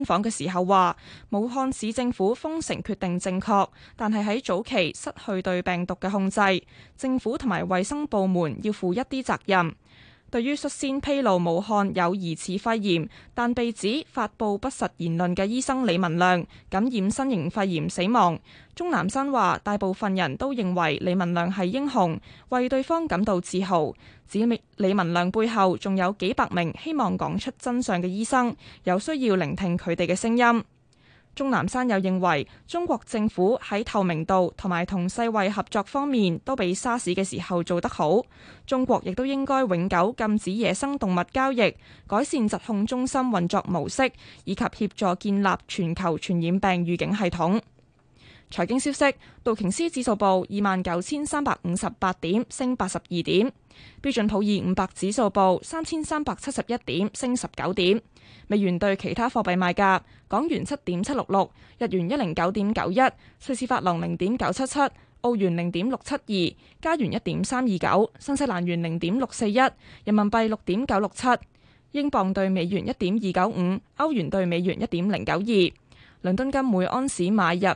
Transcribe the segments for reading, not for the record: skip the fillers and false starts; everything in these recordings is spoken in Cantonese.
訪嘅時候話，武漢市政府封城決定正確，但係喺早期失去對病毒嘅控制，政府同埋衛生部門要負一啲責任。對於率先披露武漢有疑似肺炎，但被指發布不實言論嘅醫生李文亮感染新型肺炎死亡，鍾南山話大部分人都認為李文亮係英雄，為對方感到自豪。指李文亮背後仲有幾百名希望講出真相嘅醫生，有需要聆聽佢哋嘅聲音。鍾南山又認為中國政府喺透明度同埋同世衛合作方面都比沙士嘅時候做得好，中國亦都應該永久禁止野生動物交易，改善疾控中心運作模式，以及協助建立全球傳染病預警系統。財經消息，道瓊斯指數報29,358點，升82點；標準普爾500指數報3,371點，升19點。美元對其他貨幣賣價：港元7.766，日元109.91，瑞士法郎0.977，澳元0.672，加元1.329，新西蘭元0.641，人民幣6.967，英鎊對美元1.295，歐元對美元1.092。倫敦金每安士買入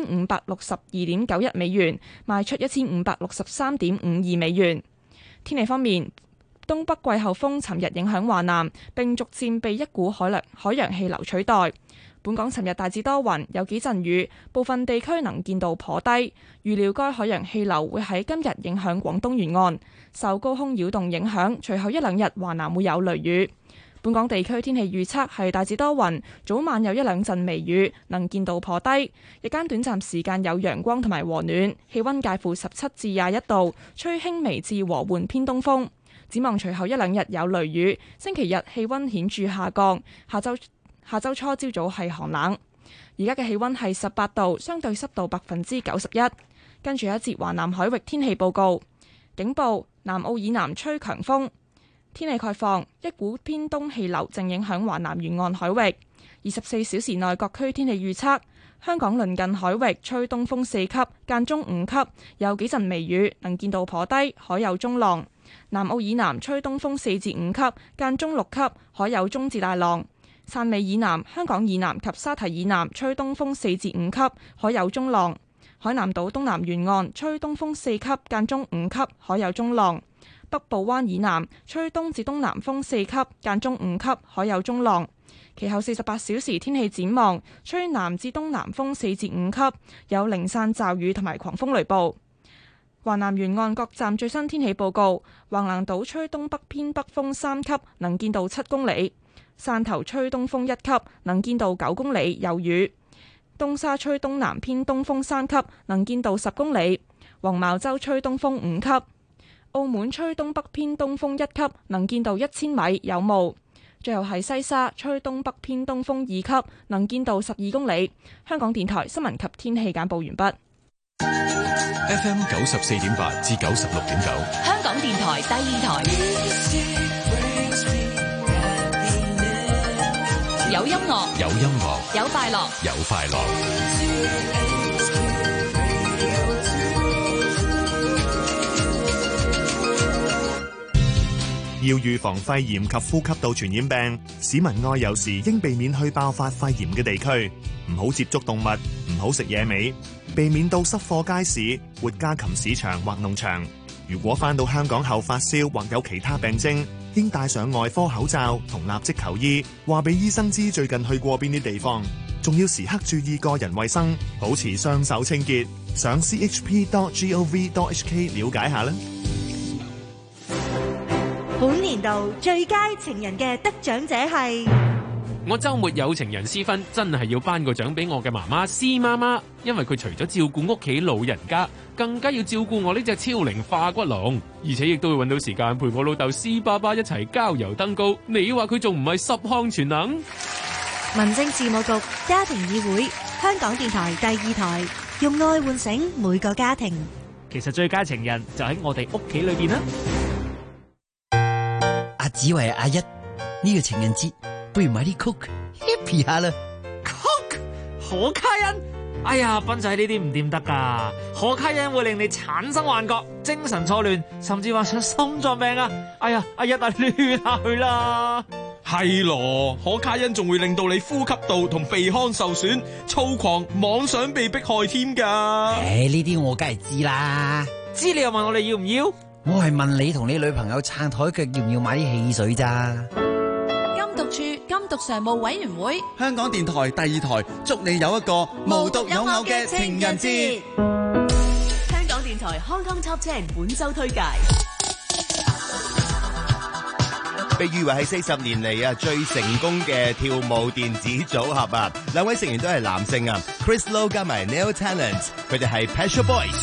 1562.91美元，賣出1563.52美元。天氣方面，東北季候風尋日影響華南，並逐漸被一股海洋氣流取代。本港尋日大致多雲，有幾陣雨，部分地區能見度頗低。預料該海洋氣流會喺今日影響廣東沿岸，受高空擾動影響，隨後一兩日華南會有雷雨。本港地區天氣預測係大致多雲，早晚有一兩陣微雨，能見度頗低。日間短暫時間有陽光同埋和暖，氣溫介乎17至21度，吹輕微至和緩偏東風。展望隨後一兩日有雷雨，星期日氣溫顯著下降。下周初朝早係寒冷。而家嘅氣溫係18度，相對濕度91%。跟住一節華南海域天氣報告，警報：南澳以南吹強風。天氣概況，一股偏東氣流正影響華南沿岸海域。24小時內各區天氣預測：香港鄰近海域吹東風4級，間中5級，有幾陣微雨，能見度頗低，海有中浪。南澳以南吹東風4至5級，間中6級，海有中至大浪。汕尾以南、香港以南及沙堤以南吹東風4至5級，海有中浪。海南島東南沿岸吹東風4級，間中5級，海有中浪。北部灣以南吹東至東南風4級，間中5級，海有中浪。其後48小時天氣展望，吹南至東南風4至5級，有零散驟雨同埋狂風雷暴。華南沿岸各站最新天氣報告：橫瀾島吹東北偏北風3級，能見度7公里；汕頭吹東風1級，能見度9公里，有雨；東沙吹東南偏東風3級，能見度10公里；黃茅洲吹東風5級。澳門吹東北偏東風1級，能見度1000米，有霧。最後係西沙吹東北偏東風2級，能見度12公里。香港電台新聞及天氣簡報完畢。 FM 94.8至96.9， 香港電台第二台，有音樂， 有音樂， 有快樂， 有快樂。 要預防肺炎及呼吸道傳染病，市民外遊時應避免去爆發肺炎嘅地區，唔好接觸動物，唔好食野味，避免到濕貨街市、活家禽市場或農場。如果返到香港後發燒或有其他病徵，應戴上外科口罩同立即求醫，話俾醫生知最近去過邊啲地方，仲要時刻注意個人衛生，保持雙手清潔。上 chp.gov.hk 了解下啦。 本年度最佳情人嘅得獎者係我周末有情人私婚，真係要頒個獎俾我嘅媽媽施媽媽，因為佢除咗照顧屋企老人家，更加要照顧我呢隻超齡化骨龍，而且亦都會搵到時間陪我老豆施爸爸一齊郊遊登高。你話佢仲唔係十項全能？ 民政事務局家庭議會，香港電台第二台，用愛喚醒每個家庭。 其實最佳情人就喺我哋屋企裏邊啦。 阿子維阿一，呢個情人節不如買啲 Coke happy 下啦。 Coke 可卡因，哎呀，斌仔呢啲唔掂得噶，可卡因會令你產生幻覺、精神錯亂，甚至患上心臟病啊！哎呀，阿一啊，亂下去啦。 係咯，可卡因仲會令到你呼吸道同鼻腔受損、躁狂、妄想被迫害添㗎。 呢啲我梗係知啦。 知你又問我哋要唔要？ 我係問你同你女朋友撐台腳要唔要買啲汽水咋？ 禁毒處禁毒常務委員會， 香港電台第2台，祝你有一個無獨有偶嘅情人節。 香港電台 Hong Kong Top 10本周推介。 被譽為係40年嚟最成功嘅跳舞電子組合啊！兩位成員都係男性啊 ，Chris Lowe 加埋 Neil Tennant， 佢哋係 Pet Shop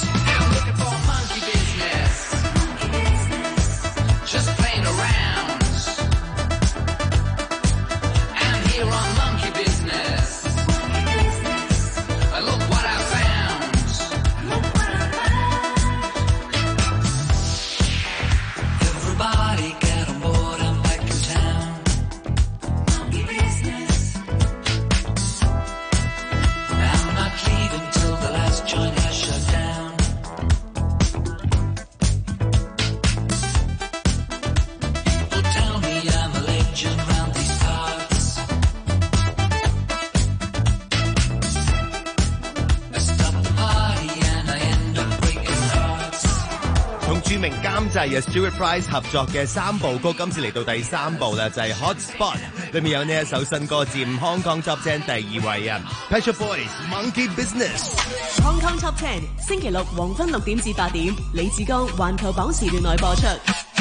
Boys。Stuart Price 合作嘅3部曲，今次嚟到第3部啦，就係 Hot Spot， 裏面有呢一首新歌佔 Hong Kong Top 10第2位啊 Pet Shop Boys Monkey Business。 Hong Kong Top 10星期六黃昏6點至8點，李志剛環球榜時段內播出。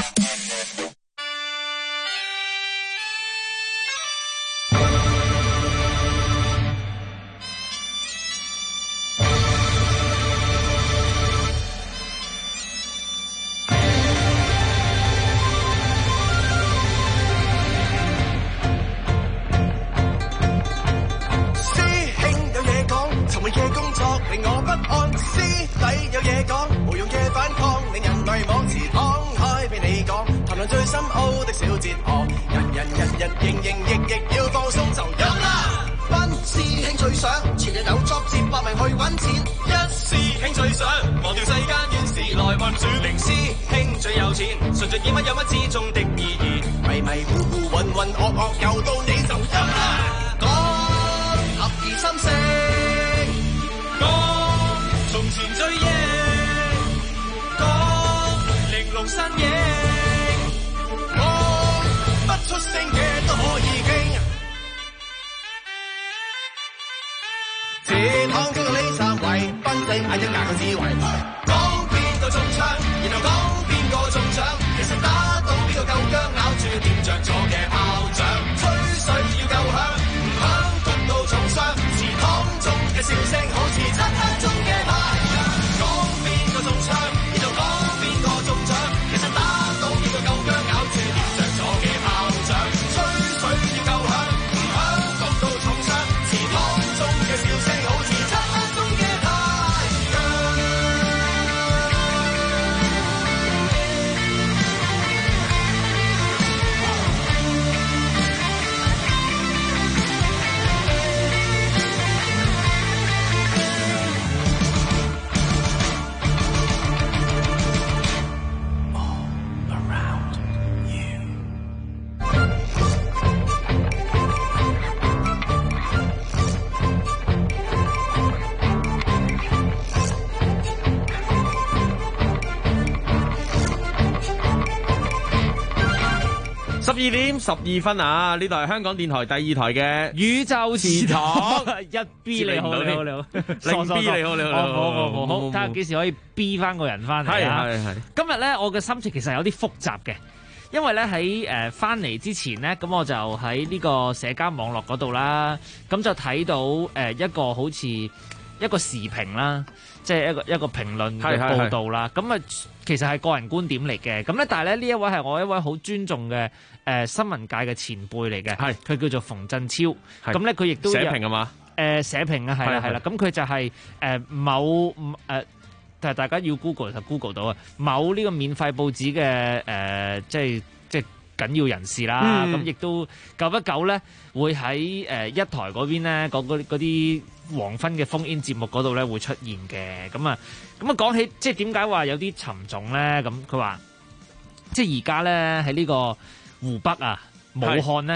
12點12分啊！呢度係香港電台第2台嘅宇宙祠堂1B 你好，你好，你好 ，0B 你好，你好， 好，睇下幾時可以 B 翻個人翻嚟啊！ 係。 今日咧，我嘅心情其實有啲複雜嘅，因為咧喺翻嚟之前咧，咁我就喺呢個社交網絡嗰度啦，咁就睇到一個好似一個時評啦，即係一個評論嘅報導啦，咁啊其實係個人觀點嚟嘅，咁咧但係咧呢一位係我一位好尊重嘅新聞界嘅前輩嚟嘅，佢叫做馮振超，咁咧佢亦都社評啊嘛， 社評啊係啦，咁佢就係某但係大家要 Google 就 Google 到啊，某呢個免費報紙嘅即係緊要人士啦，咁亦都久不久咧會喺一台嗰邊咧嗰啲黃昏嘅烽煙節目嗰度咧會出現嘅，咁啊講起即係點解話有啲沉重咧？咁佢話即係而家咧喺呢個湖北啊武漢咧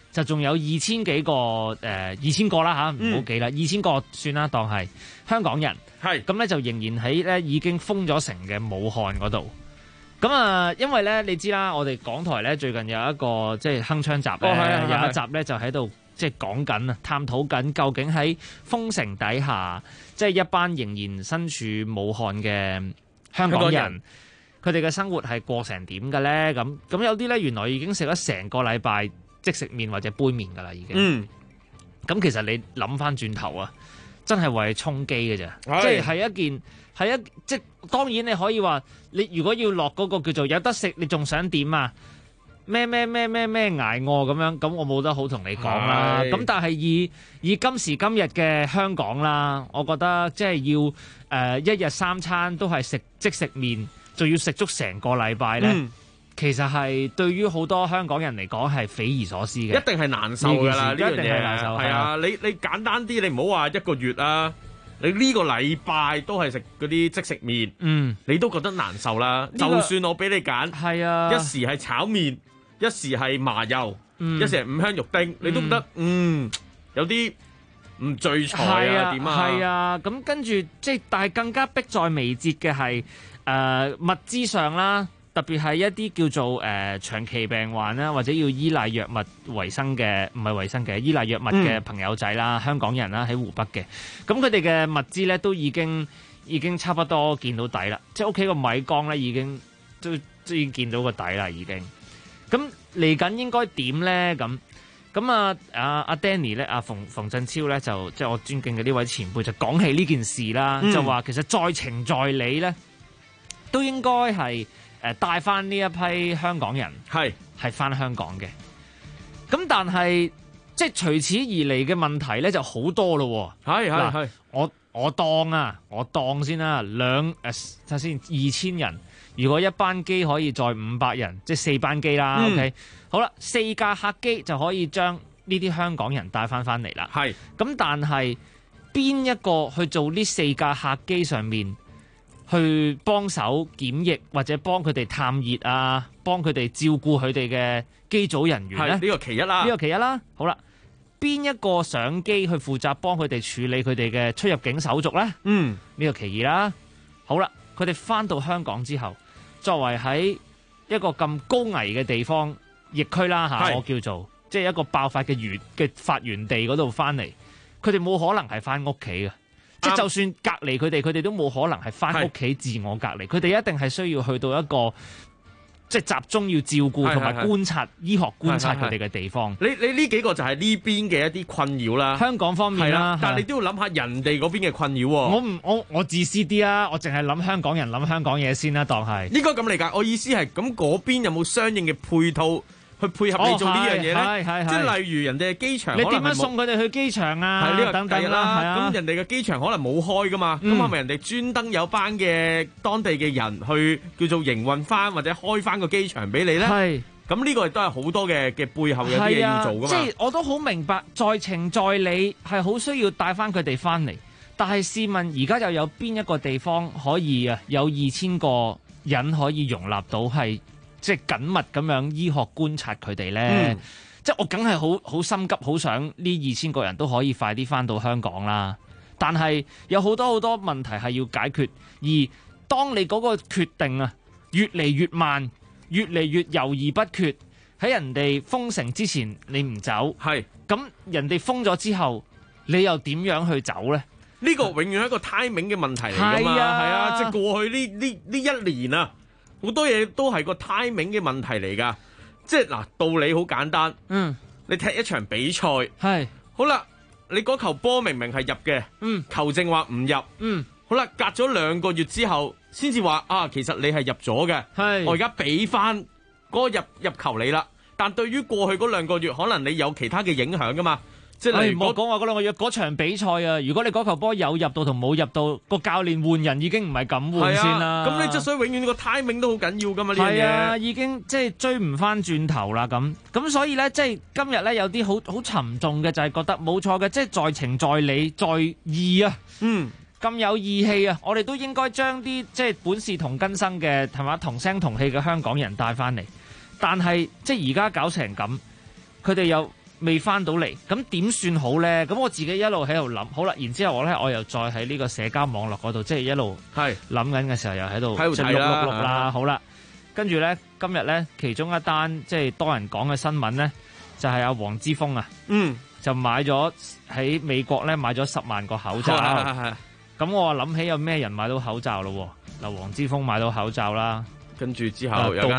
就仲有2000幾個2000個啦嚇，唔好記啦，2000個算啦，當係香港人。 係咁咧就仍然喺咧已經封咗城嘅武漢嗰度。咁啊，因為咧你知啦，我哋港台咧最近有一個即係鏗鏘集咧，有一集咧就喺度即係講緊啊，探討緊究竟喺封城底下，即係一班仍然身處武漢嘅香港人，佢哋嘅生活係過成點嘅咧？咁有啲咧原來已經食咗成個禮拜即食麵或者杯麵噶啦，已經。咁其實你諗翻轉頭啊，真係為充飢嘅啫，即係即係當然你可以話，你如果要落嗰個叫做有得食，你仲想點啊？咩挨餓咁樣，咁我冇得好同你講啦。咁但係以今時今日嘅香港啦，我覺得即係要一日3餐都係食即食麵，仲要食足成個禮拜咧。其實係對於好多香港人嚟講係匪夷所思嘅， 一定係難受㗎啦，呢樣嘢一定係難受。 係啊，你簡單啲，你唔好話1個月啊，你呢個禮拜都係食嗰啲即食麵，你都覺得難受啦。就算我俾你揀， 係啊， 一時係炒麵，一時係麻油，一時係五香肉丁，你都覺得有啲唔聚財啊？點啊？ 係啊，咁跟住即係，但係更加迫在眉睫嘅係物資上啦。特別係一啲叫做長期病患啦，或者要依賴藥物維生嘅，唔係維生嘅，依賴藥物嘅朋友仔啦，香港人啦喺湖北嘅，咁佢哋嘅物資咧都已經差不多見到底啦，即係屋企個米缸咧已經都已經見到個底啦，已經。咁嚟緊應該點咧？咁阿 Danny 咧，阿馮振超咧就即係我尊敬嘅呢位前輩就講起呢件事啦，就話其實在情在理咧都應該係。帶翻呢一批香港人係翻香港嘅，咁但係即係隨此而嚟嘅問題咧就好多咯。係我當先啦，睇先2000人，如果一班機可以載500人，即係4班機啦。OK， 好啦，4架客機就可以將呢啲香港人帶翻嚟啦。係咁，但係邊一個去做呢4架客機上面？去幫手檢疫或者幫佢哋探熱啊，幫佢哋照顧佢哋嘅機組人員咧， 呢個其一啦。呢個其一啦。好啦，邊一個上機去負責幫佢哋處理佢哋嘅出入境手續咧？呢個其二啦。好啦，佢哋翻到香港之後，作為喺一個咁高危嘅地方疫區啦嚇，我叫做即係一個爆發嘅發源地嗰度翻嚟，佢哋冇可能係翻屋企嘅。即係就算隔離佢哋都冇可能係翻屋企自我隔離，佢哋一定係需要去到一個即係集中要照顧同埋觀察醫學觀察佢哋嘅地方。 你呢幾個就係呢邊嘅一啲困擾啦， 香港方面啦， 但係你都要諗下人哋嗰邊嘅困擾喎。 我自私啲啦，我淨係諗香港人諗香港嘢先啦，當係應該咁理解。我意思係咁嗰邊有冇相應嘅配套？去配合你做呢樣嘢咧，即係例如人哋嘅機場， 你點樣送佢哋去機場啊？ 係呢個等等啦。 咁人哋嘅機場可能冇開噶嘛，咁係咪人哋專登有班嘅當地嘅人去叫做營運翻或者開翻個機場俾你咧？係。咁呢個亦都係好多嘅背後有啲嘢要做噶嘛。即係我都好明白，在情在理係好需要帶翻佢哋翻嚟，但係試問而家又有邊一個地方可以有2000個人可以容納到係？即係緊密咁樣醫學觀察佢哋咧，即係我梗係好心急，好想呢2000個人都可以快啲翻到香港啦。但係有好多問題係要解決，而當你嗰個決定啊越嚟越慢，越嚟越猶豫不決，喺人哋封城之前你唔走，係咁人哋封咗之後，你又點樣去走咧？ 呢個永遠係一個 timing 嘅問題嚟㗎嘛，係啊，即係過去呢1年啊。好多嘢都係個 timing 嘅問題嚟㗎，即係嗱道理好簡單，你踢一場比賽，係好啦，你嗰球波明明係入嘅，球證話唔入，好啦，隔咗2個月之後，先至話其實你係入咗嘅，係我而家俾翻嗰個入球你啦，但對於過去嗰2個月，可能你有其他嘅影響㗎嘛。即係唔好講話嗰2個月嗰場比賽啊！如果你嗰球波有入到同冇入到，個教練換人已經唔係咁換先啦。 咁你即係所以永遠個 timing 都好緊要噶嘛呢樣嘢。係啊， 已經即係追唔翻轉頭啦咁所以咧，即係今日咧有啲好沉重嘅就係覺得冇錯嘅，即係在情在理在義啊。咁有義氣啊！我哋都應該將啲即係本是同根生嘅係嘛同聲同氣嘅香港人帶翻嚟。但係即係而家搞成咁，佢哋又未翻到嚟，咁點算好咧？咁我自己一路喺度諗，好啦，然之後我又再喺呢個社交網絡嗰度，即係一路諗緊嘅時候，又喺度睇啦，好啦，跟住咧今日咧其中一單即係多人講嘅新聞咧，就係阿黃之鋒啊，就買咗喺美國咧買咗10萬個口罩，咁我諗起有咩人買到口罩咯？嗱，黃之鋒買到口罩啦。 跟住之後有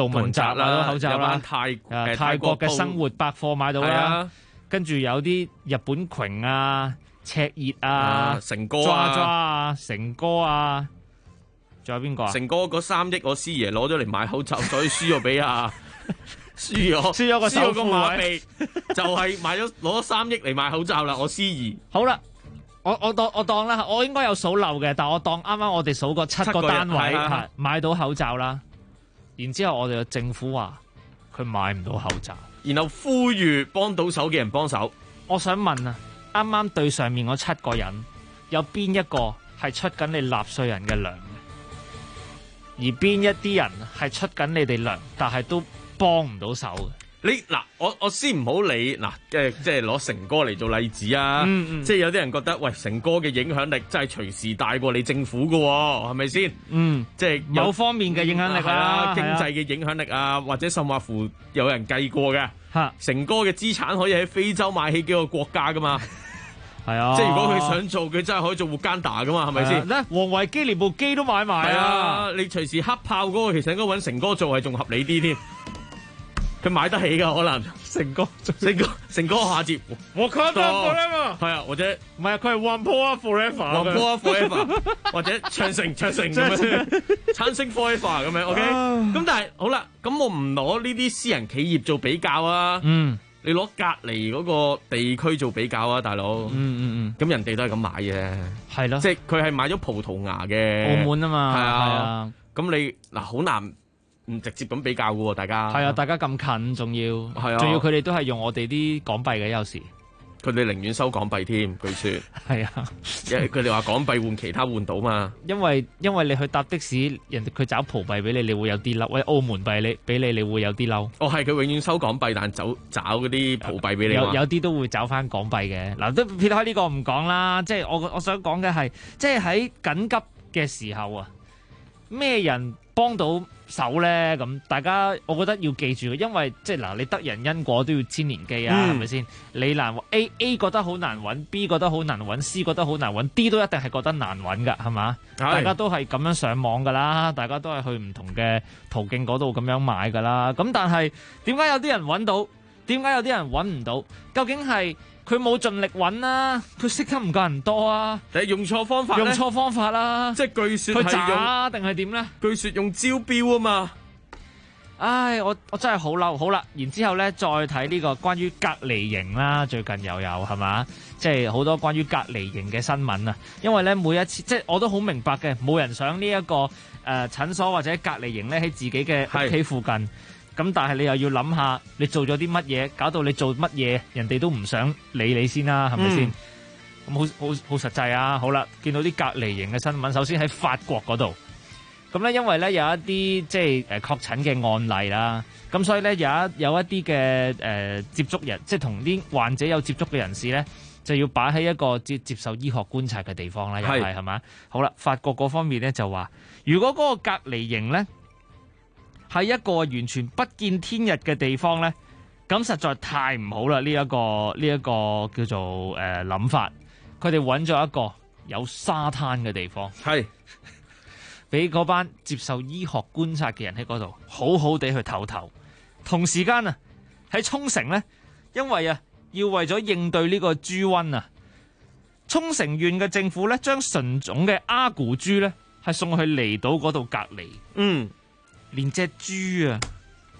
成哥啊、成哥啊，仲有邊個啊？ 成哥嗰3億我師爺攞咗嚟買口罩，所以輸咗俾輸咗個首富馬鼻，就係攞咗3億嚟買口罩啦，我師爺。 好啦。我當啦，我應該有數漏嘅，但我當啱啱我哋數過7個單位買到口罩啦，然之後我哋嘅政府話佢買唔到口罩， 然後呼籲幫到手嘅人幫手。 我想問啊，啱啱對上面嗰7個人，有邊一個係出緊你納稅人嘅糧嘅？而邊一啲人係出緊你哋糧，但係都幫唔到手嘅？ 我先唔好理即係攞成哥嚟做例子啊！即係有啲人覺得，喂，成哥嘅影響力真係隨時大過你政府㗎喎，係咪先？即係有方面嘅影響力啦， 經濟嘅影響力啊，或者甚或乎有人計過嘅，成哥嘅資產可以喺非洲買起幾個國家噶嘛？ 係啊， 即係如果佢想做，佢真係可以做活艱打噶嘛？係咪先？ 王維基連部機都買埋啊！你隨時黑炮嗰個，其實應該揾成哥做係仲合理啲添。佢買得起噶，可能成哥下節我 cut forever 係啊，或者唔係啊，佢係 One Power Forever，One Power Forever 或者長城咁樣，餐星 Forever 咁樣 OK。咁但係好啦，咁我唔攞呢啲私人企業做比較啊，你攞隔離嗰個地區做比較啊，大佬，咁人哋都係咁買嘅， 係咯， 即係佢係買咗葡萄牙嘅澳門啊嘛， 係啊，咁你好難唔直接咁比較嘅喎，大家係啊，大家咁近，仲要佢哋都係用我哋啲港幣嘅，有時佢哋寧願收港幣添，據說係啊， 因為佢哋話港幣換其他換到嘛。 因為你去搭的士，人哋佢找葡幣俾你，你會有啲嬲；或者澳門幣俾你會有啲嬲。 哦，係佢永遠收港幣，但係找嗰啲葡幣俾你。 有啲都會找翻港幣嘅。嗱，都撇開呢個唔講啦，即係我想講嘅係，即係喺緊急嘅時候啊，咩人幫到手咧？咁大家我覺得要記住，因為即係嗱，你得人因果都要千年機啊，係咪先？你難 A 覺得好難揾 ，B 覺得好難揾，C 覺得好難揾，D 都一定係覺得難揾噶，係嘛？大家都係咁樣上網噶啦，大家都係去唔同嘅途徑嗰度咁樣買噶啦。咁但係點解有啲人揾到？點解有啲人揾唔到？究竟係佢冇盡力揾啊？佢識得唔夠人多啊？ 定係用錯方法咧？ 用錯方法啦！即係據說係假定係點咧？ 據說用招標啊嘛！ 唉，我真係好嬲！好啦，然之後咧再睇呢個關於隔離營啦，最近又有係嘛？即係好多關於隔離營嘅新聞啊！因為咧每一次即係我都好明白嘅，冇人想呢一個診所或者隔離營咧喺自己嘅屋企附近。咁但係你又要諗下，你做咗啲乜嘢，搞到你做乜嘢，人哋都唔想理你先啦，係咪先？咁好實際啊！好啦，見到啲隔離營嘅新聞，首先喺法國嗰度，咁咧因為咧有一啲即係確診嘅案例啦，咁所以咧有一啲嘅接觸人，即係同啲患者有接觸嘅人士咧，就要擺喺一個接受醫學觀察嘅地方啦，又係嘛？好啦，法國嗰方面咧就話，如果嗰個隔離營咧係一個完全不見天日嘅地方咧，咁實在太唔好啦！呢一個叫做諗法，佢哋揾咗一個有沙灘嘅地方，係俾嗰班接受醫學觀察嘅人喺嗰度好好地去唞唞。同時間啊，喺沖繩咧，因為啊要為咗應對呢個豬瘟啊，沖繩縣嘅政府咧將純種嘅阿古豬咧係送去離島嗰度隔離。連隻豬啊，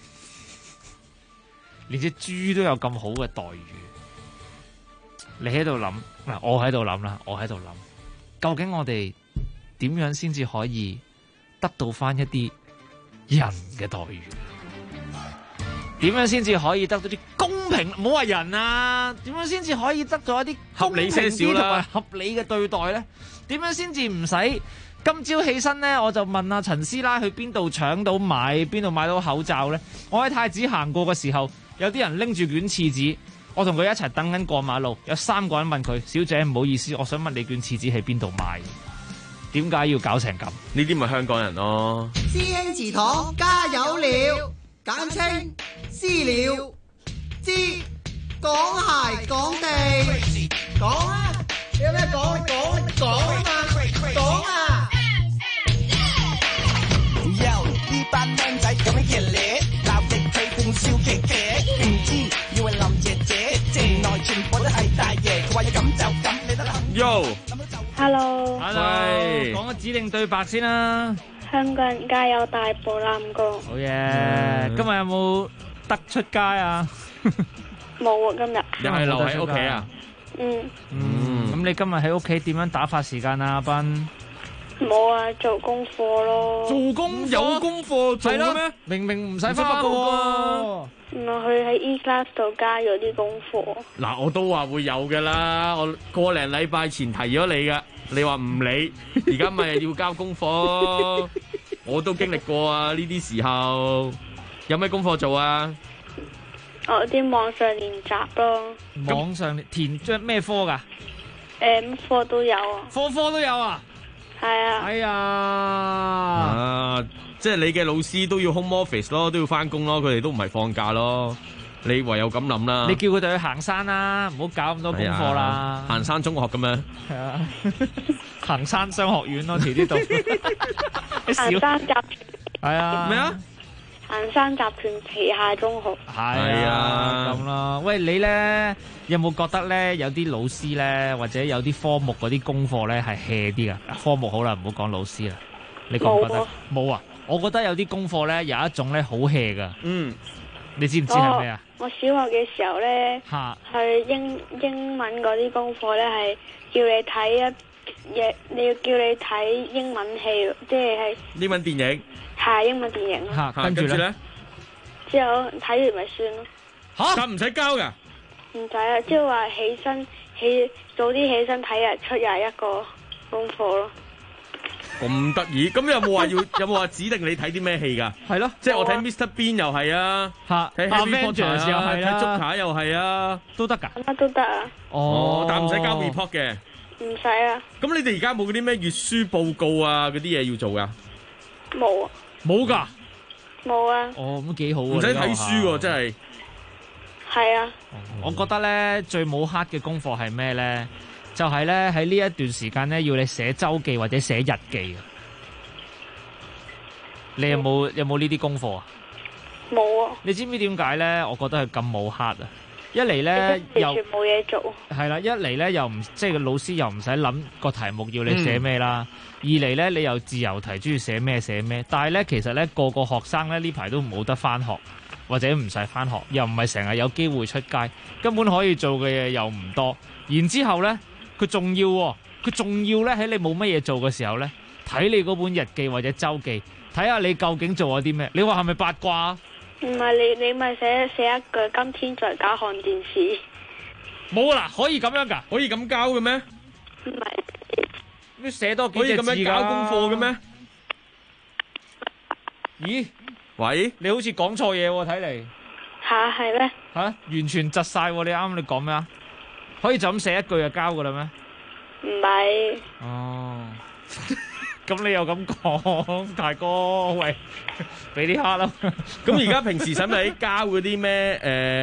連隻豬都有咁好嘅待遇，你喺度諗嗱，我喺度諗啦，我喺度諗，究竟我哋點樣先至可以得到翻一啲人嘅待遇？點樣先至可以得到啲公平？唔好話人啊，點樣先至可以得到一啲合理些少啦， 同埋合理嘅對待咧？點樣先至唔使？今朝起身咧，我就問阿陳師奶去邊度搶到邊度買到口罩咧？我喺太子行過嘅時候，有啲人拎住卷廁紙， 我同佢一齊等緊過馬路，有3個人問佢：小姐唔好意思，我想問你卷廁紙喺邊度買？點解要搞成咁？ 呢啲咪香港人咯。 師兄祠堂加油了，簡稱私了。知講鞋講地，講啊！你有咩講？講啊嘛！講啊！ 呢班僆仔咁樣熱烈，鬧極佢仲笑騎騎，唔知以為林姐姐，城內全部都係大爺，佢話要咁就咁，你得啦。 Yo，Hello， 喂，講個指定對白先啦。 香港人加油，大步攬過。 好嘢，今日有冇得出街啊？ 冇啊，今日。 又係留喺屋企啊？ 嗯。 咁你今日喺屋企點樣打發時間啊，阿斌？ 冇啊，做功課咯。 做功有功課做嘅咩？ 明明唔使翻學喎。 唔係佢喺 E-class 度加咗啲功課。 嗱，我都話會有㗎啦，我個零禮拜前提咗你㗎，你話唔理，而家咪要交功課。我都經歷過啊，呢啲時候有咩功課做啊？ 我啲網上練習咯。 網上填張咩科㗎？ 科都有啊。 科都有啊？ 係啊。 哎呀！ 即係你嘅老師都要 home office 咯，都要翻工咯，佢哋都唔係放假咯。你唯有咁諗啦。 你叫佢哋去行山啦，唔好搞咁多功課啦。 行山中學咁樣。 係啊，行山商學院咯，遲啲到。 行山集團。 係啊。 咩啊？ 行山集團旗下中學。 係啊，咁啦。喂，你咧有冇覺得咧有啲老師咧或者有啲科目嗰啲功課咧係 hea 啲噶？科目好啦，唔好講老師啦。你覺唔覺得？冇啊！我覺得有啲功課咧有一種咧好 hea 噶。 嗯。 你知唔知係咩啊？ 我小學嘅時候咧，去英文嗰啲功課咧係叫你睇你要叫你睇英文戲，即係英文電影。 係英文電影咯。 跟住咧？ 之後睇完咪算咯。 嚇！唔使交㗎？ 唔使啊，即係話早啲起身睇日出又一個功課咯。 咁得意，咁有冇話指定你睇啲咩戲㗎？ 係咯， 即係我睇 Mr Bean 又係啊，睇 Harry Potter 又係，睇 Joker 又係啊， 都得㗎？ 乜都得啊。 哦，但唔使交 report 嘅。 唔使啊。 咁你哋而家冇嗰啲咩閱書報告啊嗰啲嘢要做㗎？ 冇啊。 冇㗎？ 冇啊。 哦，咁幾好喎。 唔使睇書喎，真係。 係啊。 我覺得咧最冇黑嘅功課係咩咧？就係咧喺呢一段時間咧，要你寫週記或者寫日記啊！你有冇呢啲功課啊？ 冇啊！ 你知唔知點解咧？我覺得係咁冇黑啊！一嚟咧又完全冇嘢做， 係啦，一嚟咧又唔即係個老師又唔使諗個題目要你寫咩啦。二嚟咧你又自由題，中意寫咩寫咩。但係咧其實咧個學生咧呢排都冇得翻學，或者唔使翻學，又唔係成日有機會出街，根本可以做嘅嘢又唔多。然之後咧。佢仲要咧喺你冇乜嘢做嘅時候咧，睇你嗰本日記或者週記，睇下你究竟做咗啲咩？你話係咪八卦啊？ 唔係你咪寫一句今天在家看電視。 冇啦，可以咁樣㗎？ 可以咁交嘅咩？ 唔係。 你寫多幾隻字㗎？ 可以咁樣交功課嘅咩？ 咦？ 喂？ 你好似講錯嘢喎，睇嚟。 嚇係咩？ 嚇，完全窒晒喎！你啱你講咩啊？可以就咁寫一句就交噶啦咩？ 唔係。 哦，咁你又咁講，大哥，喂，俾啲黑啦。 咁而家平時使唔使交嗰啲咩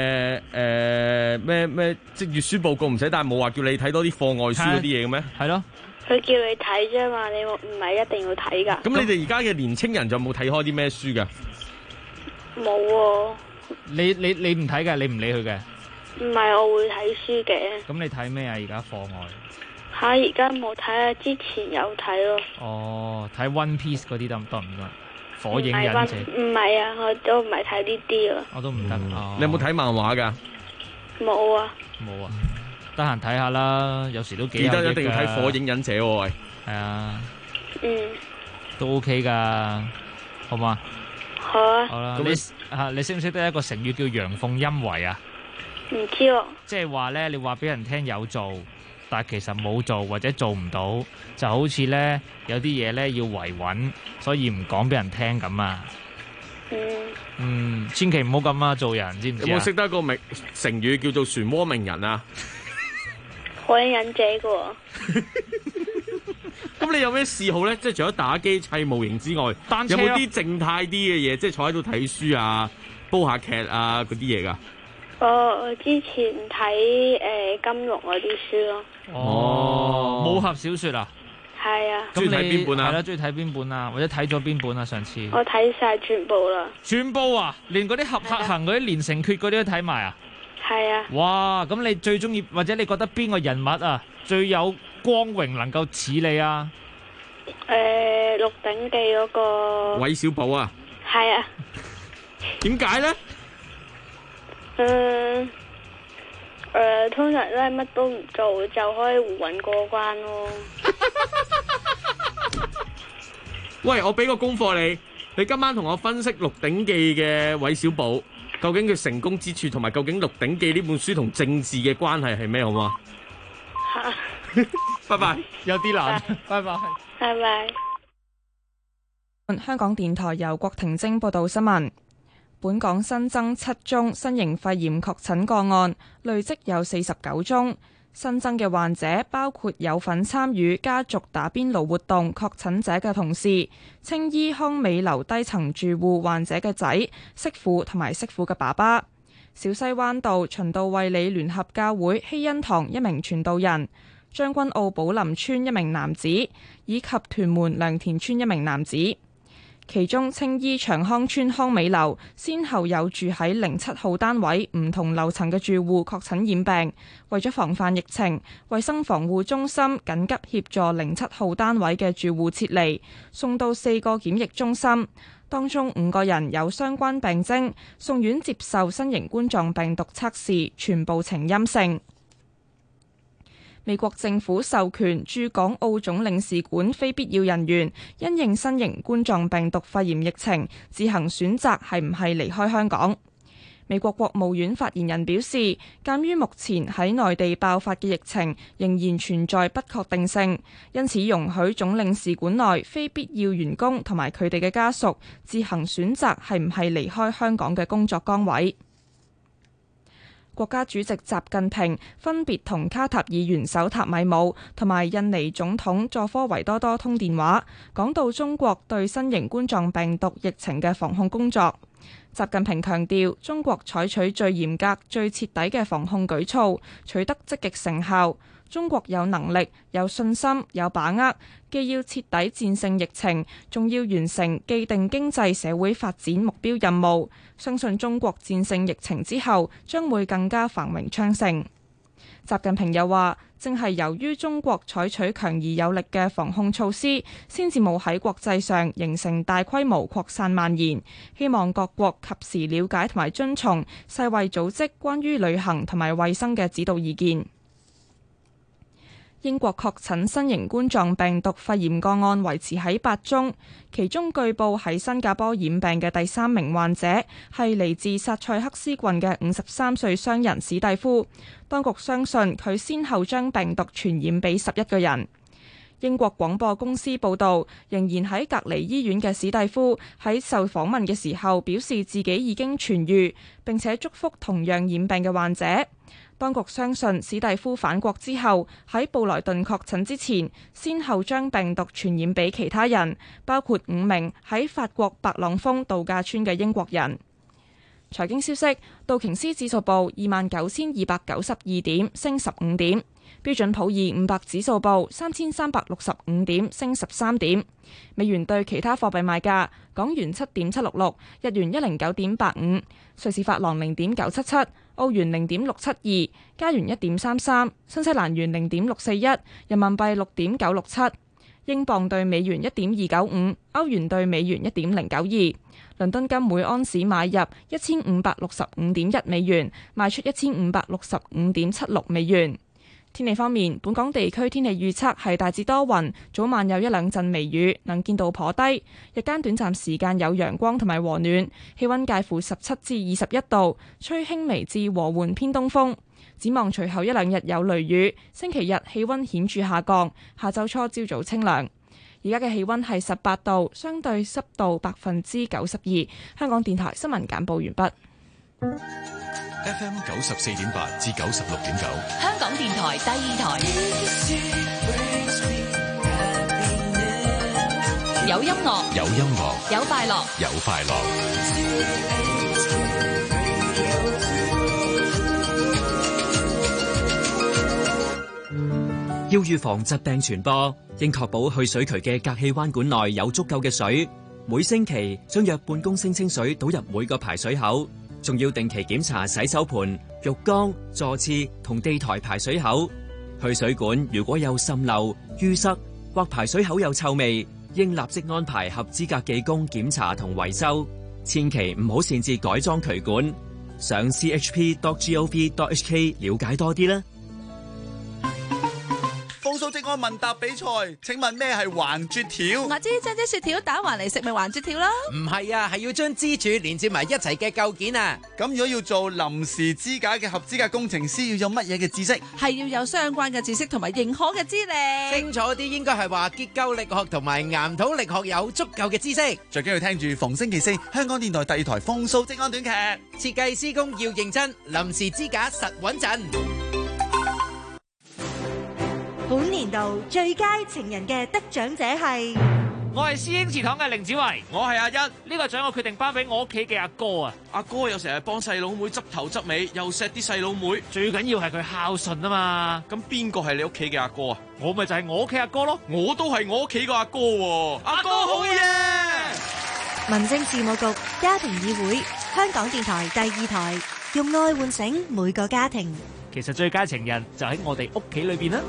咩即係閱書報告唔使，但係冇話叫你睇多啲課外書嗰啲嘢嘅咩？ 係咯。 佢叫你睇啫嘛，你唔係一定要睇噶。 咁你哋而家嘅年青人就冇睇開啲咩書噶？ 冇喎。 你唔睇嘅，你唔理佢嘅。 唔係，我會睇書嘅。 咁你睇咩啊？而家課外嚇，而家冇睇啊，之前有睇咯。 哦，睇 One Piece 嗰啲得唔得？火影忍者唔係啊，我都唔係睇呢啲啊。 我都唔得。 你有冇睇漫畫㗎？ 冇啊。 冇啊，得閒睇下啦，有時都幾有益㗎。 記得一定要睇火影忍者喎，喂。 係啊。 嗯。 都 OK 㗎，好嘛？ 好啊。 好啦，你識唔識得一個成語叫陽奉陰違啊？ 唔知喎。即係話咧，你話俾人聽有做，但係其實冇做或者做唔到，就好似咧有啲嘢咧要維穩，所以唔講俾人聽咁啊。 千祈唔好咁啊！做人知唔知啊？ 有冇識得一個成語叫做漩渦鳴人啊？ 火影忍者嘅喎。 咁你有咩嗜好咧？即係除咗打機砌模型之外， 單車有冇啲靜態啲嘅嘢？即係坐喺度睇書啊、煲下劇啊嗰啲嘢噶？ 我之前睇金庸嗰啲書咯。 武俠小說啊？ 係啊。 咁你中意睇邊本啊？ 係啦，中意睇邊本啊？或者睇咗邊本啊？上次我睇晒全部啦。 全部啊？連嗰啲俠客行嗰啲連城訣嗰啲都睇埋啊？ 係啊。 哇！咁你最中意或者你覺得邊個人物啊最有光榮能夠似你啊？ 《鹿鼎記》嗰個韋小寶啊？ 係啊。 點解咧？ 通常都係乜都唔做就可以胡混過關咯。 喂，我俾個功課你，你今晚同我分析《鹿鼎記》嘅韋小寶，究竟佢成功之處，同埋究竟《鹿鼎記》呢本書同政治嘅關係係咩？好嗎？拜拜。 有啲難。拜拜。 拜拜。 香港電台由郭婷晶報道新聞。本港新增7宗新型肺炎確診個案，累積有49宗。新增嘅患者包括有份參與家族打邊爐活動確診者嘅同事、青衣康美樓低層住戶患者嘅仔、媳婦同埋媳婦嘅爸爸、小西灣道循道衛理聯合教會希恩堂一名傳道人、將軍澳寶林村一名男子以及屯門良田村一名男子。其中青衣長康村康美樓先後有住喺07號單位唔同樓層嘅住戶確診染病，為咗防範疫情，衛生防護中心緊急協助07號單位嘅住戶撤離，送到4個檢疫中心，當中5個人有相關病徵，送院接受新型冠狀病毒測試，全部呈陰性。美國政府授權駐港澳總領事館非必要人員因應新型冠狀病毒肺炎疫情，自行選擇係唔係離開香港。美國國務院發言人表示，鑑於目前喺內地爆發嘅疫情仍然存在不確定性，因此容許總領事館內非必要員工同埋佢哋嘅家屬自行選擇係唔係離開香港嘅工作崗位。國家主席習近平分別同卡塔爾元首塔米姆同埋印尼總統佐科維多多通電話，講到中國對新型冠狀病毒疫情嘅防控工作。習近平強調，中國採取最嚴格、最徹底嘅防控舉措，取得積極成效。中國有能力、有信心、有把握，既要徹底戰勝疫情，仲要完成既定經濟社會發展目標任務。相信中國戰勝疫情之後，將會更加繁榮昌盛。習近平又話，正係由於中國採取強而有力嘅防控措施，先至冇喺國際上形成大規模擴散蔓延。希望各國及時了解同埋遵從世衛組織關於旅行同埋衛生嘅指導意見。英國確診新型冠狀病毒肺炎個案維持喺8宗，其中據報喺新加坡染病嘅第3名患者係嚟自薩塞克斯郡嘅53歲商人史蒂夫，當局相信佢先後將病毒傳染俾11個人。英國廣播公司報導，仍然喺隔離醫院嘅史蒂夫喺受訪問嘅時候表示自己已經痊癒，並且祝福同樣染病嘅患者。當局相信史蒂夫返國之後喺布萊頓確診之前，先後將病毒傳染俾其他人，包括5名喺法國白朗峰度假村嘅英國人。財經消息，道瓊斯指數報29,292點，升15點；標準普爾500指數報3,365點，升13點。美元對其他貨幣賣價：港元7.766，日元109.85，瑞士法郎0.977，澳元0.672，加元1.33，新西蘭元0.641，人民幣6.967，英鎊對美元1.295，歐元對美元1.092。倫敦金每安士買入1565.1美元，賣出1565.76美元。天氣方面，本港地區天氣預測係大致多雲，早晚有一兩陣微雨，能見度頗低。日間短暫時間有陽光同埋和暖，氣溫介乎17至21度，吹輕微至和緩偏東風。展望隨後一兩日有雷雨，星期日氣溫顯著下降，下周初朝早清涼。 而家嘅氣溫係18度，相對濕度92%。香港電台新聞簡報完畢。 FM 94.8至96.9， 香港電台第二台，有音樂， 有音樂， 有快樂， 有快樂。 要預防疾病傳播，應確保去水渠嘅隔氣彎管內有足夠嘅水。每星期將約半公升清水倒入每個排水口，仲要定期檢查洗手盆、浴缸、座廁同地台排水口。去水管如果有滲漏、淤塞或排水口有臭味，應立即安排合資格技工檢查同維修。千祈唔好擅自改裝渠管。上 chp.gov.hk 了解多啲啦。 風騷職安問答比賽，請問咩係橫截條？ 我知將啲雪條打橫嚟食咪橫截條咯。 唔係啊，係要將支柱連接埋一齊嘅構件啊。 咁如果要做臨時支架嘅合資格工程師，要有乜嘢嘅知識？ 係要有相關嘅知識同埋認可嘅資歷。 清楚啲應該係話結構力學同埋岩土力學有足夠嘅知識。 最緊要聽住逢星期四香港電台第二台風騷職安短劇。 設計施工要認真，臨時支架實穩陣。 本年度最佳情人嘅得獎者係我係師兄祠堂嘅凌子維， 我係阿一。 呢個獎我決定頒俾我屋企嘅阿哥啊！ 阿哥又成日幫細佬妹執頭執尾，又錫啲細佬妹， 最緊要係佢孝順啊嘛！ 咁邊個係你屋企嘅阿哥啊？ 我咪就係我屋企阿哥咯！ 我都係我屋企個阿哥喎！阿哥好嘢！ 民政事務局家庭議會，香港電台第二台，用愛喚醒每個家庭。 其實最佳情人就喺我哋屋企裏邊啦。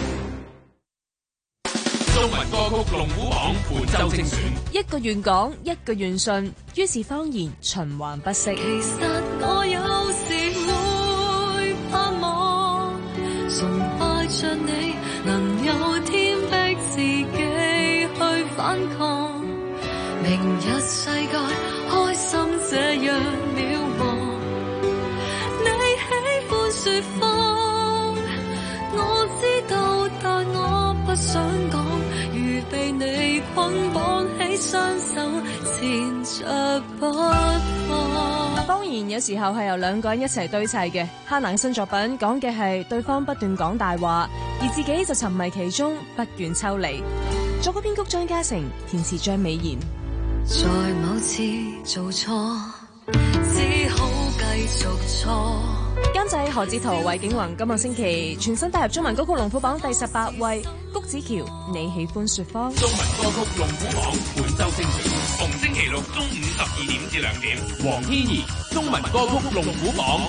中文歌曲龍虎榜本周精選， 一個願講，一個願信，於是方言循環不息。 其實我有時會盼望，崇拜着你，能有天逼自己去反抗，明日世界開心這樣渺茫。你喜歡說謊，我知道，但我不想講。被你捆綁起雙手，纏着不放。 方言有時候係由兩個人一齊堆砌嘅。哈能新作品講嘅係對方不斷講大話，而自己就沉迷其中，不願抽離。作曲編曲張嘉誠，填詞張美賢。 在某次做錯，只好繼續錯。 監製何志圖、魏景宏，今個星期全新帶入中文歌曲龍虎榜第18位，谷子喬你喜歡說謊。 中文歌曲龍虎榜本周精選，逢星期六中午12點至2點，黃天怡中文歌曲龍虎榜。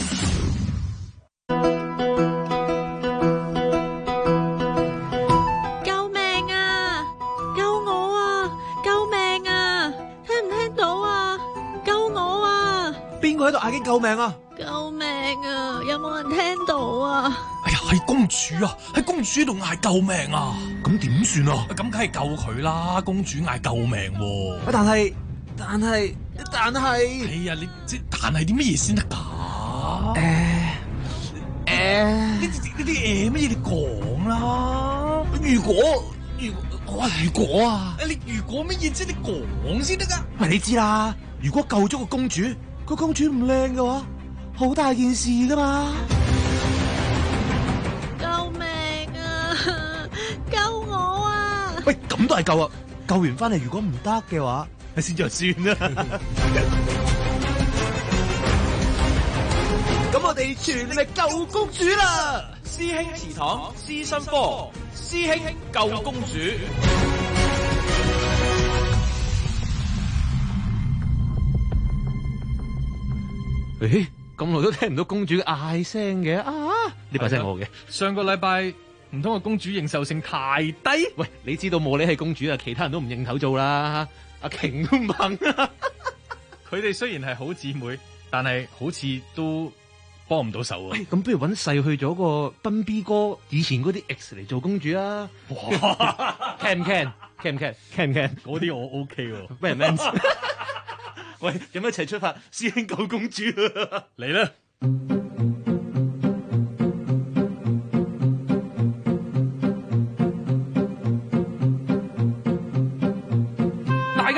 救命啊！救我啊！救命啊！聽唔聽到啊？救我啊！ 邊個喺度嗌緊救命啊？ 救命啊！有冇人聽到啊？ 哎呀，係公主啊！喺公主度嗌救命啊！咁點算啊？咁梗係救佢啦！公主嗌救命喎！但係，哎呀，你即但係啲乜嘢先得㗎？呢啲乜嘢你講啦！如果啊！你如果乜嘢啫？你講先得㗎。喂，你知啦，如果救咗個公主，個公主唔靚嘅話，好大件事噶嘛！ 救命啊！救我啊！ 喂，咁都係救啊！救完翻嚟，如果唔得嘅話，先就算啦。咁我哋全力救公主啦！ 師兄祠堂師新科，師兄救公主。 誒，咁耐都聽唔到公主嗌聲嘅啊！呢把聲我嘅。 上個禮拜唔通個公主認受性太低？ 喂，你知道莫莉係公主啊，其他人都唔認頭做啦。阿瓊都唔肯啊！ 佢哋雖然係好姊妹，但係好似都幫唔到手啊！ 咁不如搵細去咗個賓 B 哥以前嗰啲 X 嚟做公主啊！哇 can 唔 can？ 嗰啲我 OK 喎。 咩人？喂，有冇一齊出發？師兄救公主嚟啦！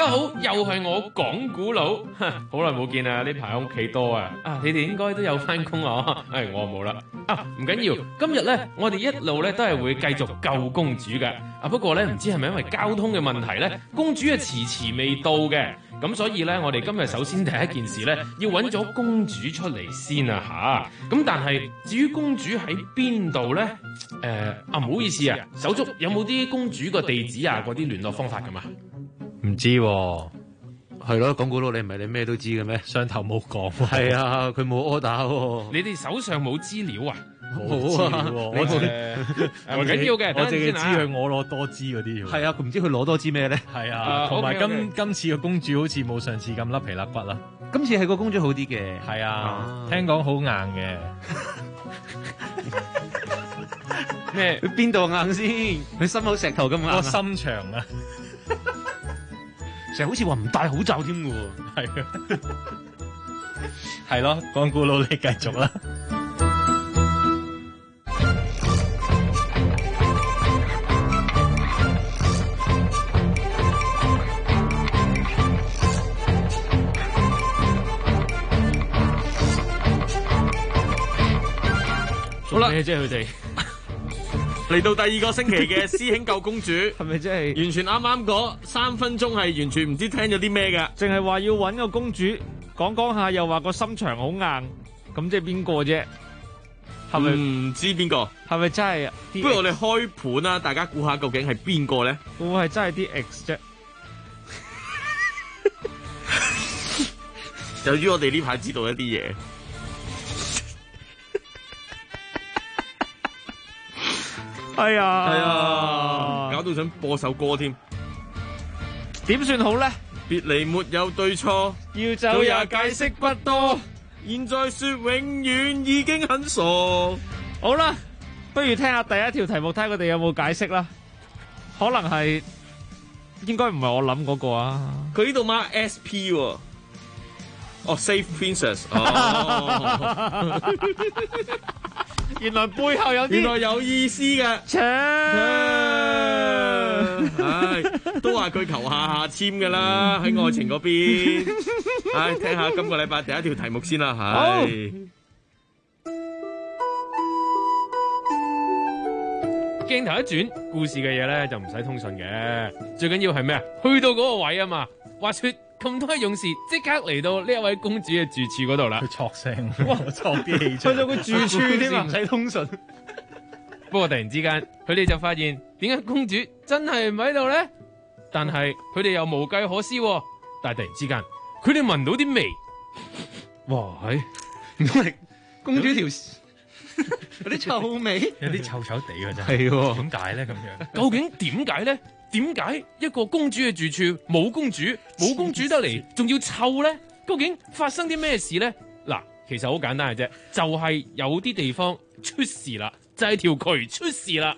家好，又係我講古佬，好耐冇見啦，呢排喺屋企多啊，你哋應該都有翻工啊，我冇啦，唔緊要，今日咧我哋一路咧都係會繼續救公主嘅，不過咧唔知係咪因為交通嘅問題咧，公主啊遲未到嘅，咁所以咧我哋今日首先第一件事咧要揾咗公主出嚟先啊吓，咁但係至於公主喺邊度咧？唔好意思啊，手足有冇啲公主個地址啊嗰啲聯絡方法噶嘛？ 唔知喎，係咯，講古佬你唔係你咩都知嘅咩？上頭冇講，係啊，佢冇 order 喎。 你哋手上冇資料啊？ 冇啊， 唔緊要嘅， 我淨係知佢我攞多支嗰啲。係啊，佢唔知佢攞多支咩咧？係啊，同埋今次嘅公主好似冇上次咁甩皮甩骨啦。今次係個公主好啲嘅。係啊，聽講好硬嘅。咩？佢邊度硬先？佢心口石頭咁硬啊？個心腸啊！成日好似話唔戴口罩添嘅喎。係啊，係咯，講古佬你繼續啦。 好啦， 咩啫佢哋？ 嚟到第二個星期嘅師兄救公主， 係咪真係完全啱啱嗰3分鐘係完全唔知聽咗啲咩㗎？ 淨係話要揾個公主，講下又話個心腸好硬，咁即係邊個啫？係咪唔知邊個？ 係咪真係？ 不如我哋開盤啦，大家估下究竟係邊個咧？ 會唔會係真係啲 X 啫？ 由於我哋呢排知道一啲嘢。 係啊， 搞到想播首歌添， 點算好咧？ 別離沒有對錯， 要走也解釋不多。 現在說永遠已經很傻。 好啦，不如聽下第一條題目，睇下佢哋有冇解釋啦。可能係，應該唔係我諗嗰個啊。 佢呢度 mark SP 喎。哦 ，Save Princess。哦。 原來背後有啲， 原來有意思嘅。都話佢求下簽㗎啦，喺愛情嗰邊。聽下今個禮拜第一條題目先啦，係。 鏡頭一轉，故事嘅嘢咧就唔使通訊嘅，最緊要係咩啊？去到嗰個位啊嘛，話說。咁多勇士即刻嚟到呢一位公主嘅住處嗰度啦！ 佢錯聲，哇！錯啲氣去到個住處添啊，唔使通訊。 不過突然之間，佢哋就發現點解公主真係唔喺度咧？但係佢哋又無計可施。但係突然之間，佢哋聞到啲味。哇！唔通係公主條有啲臭味？ 有啲臭臭地嘅真係。係點解咧？咁樣究竟點解咧？點解一個公主嘅住處冇公主得嚟，仲要臭咧？究竟發生啲咩事咧？嗱，其實好簡單嘅啫，就係有啲地方出事啦，就係條渠出事啦。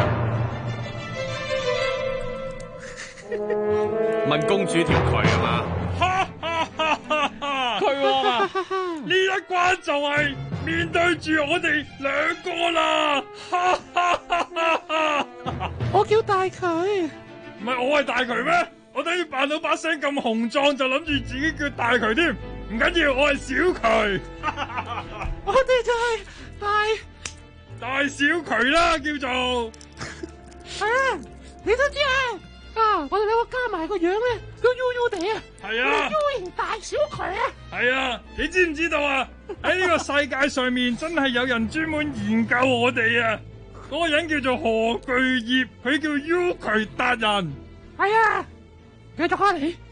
問公主條渠啊嘛？ 渠王啊！呢一關就係面對住我哋兩個啦！ 我叫大渠， 唔係我係大渠咩？我等於扮到把聲咁雄壯，就諗住自己叫大渠添。唔緊要，我係小渠。 我哋就係大小渠啦，叫做。 係啊，你都知啊。我哋兩個加埋個樣咧，都 U 地啊。係啊 ，U 型大小渠啊。 係啊，你知唔知道啊？喺呢個世界上面，真係有人專門研究我哋啊！嗰個人叫做何巨業，佢叫 U 渠達人。 係啊，繼續啊你。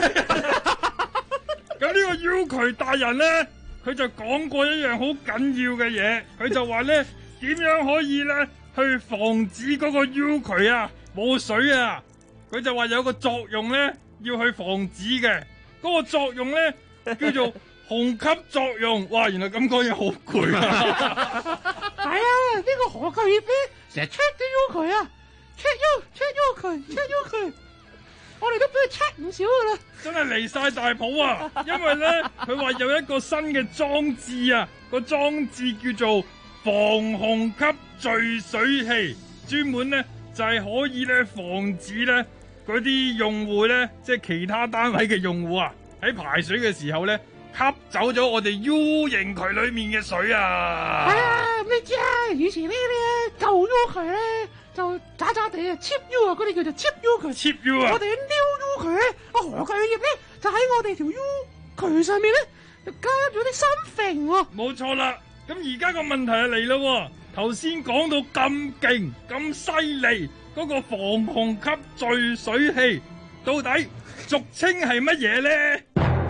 咁呢個 U 渠達人咧，佢就講過一樣好緊要嘅嘢，佢就話咧，點樣可以咧去防止嗰個 U 渠啊冇水啊？佢就話有個作用咧，要去防止嘅，嗰個作用咧叫做虹吸作用。哇，原來咁講嘢好攰啊！ 係啊，呢個何巨業咧成日 check 啲 U 渠啊 ，check U 渠 ，check U 渠，我哋都俾佢 check 唔少噶啦。 真係離晒大譜啊！因為咧，佢話有一個新嘅裝置啊，個裝置叫做防虹吸聚水器，專門咧就係可以咧防止咧嗰啲用戶咧，即係其他單位嘅用戶啊，喺排水嘅時候咧，吸走咗我哋 U 型渠裏面嘅水啊！ 係啊，你知啊，以前呢啲舊 U 渠咧就渣渣地啊 cheap U 啊，嗰啲叫做 cheap U 渠。 cheap U 啊！ 我哋 new U 渠咧，河巨業咧就喺我哋條 U 渠上面咧就加咗啲新揈喎。 冇錯啦，咁而家個問題就嚟咯，頭先講到咁勁咁犀利，嗰個防洪級聚水器到底俗稱係乜嘢咧？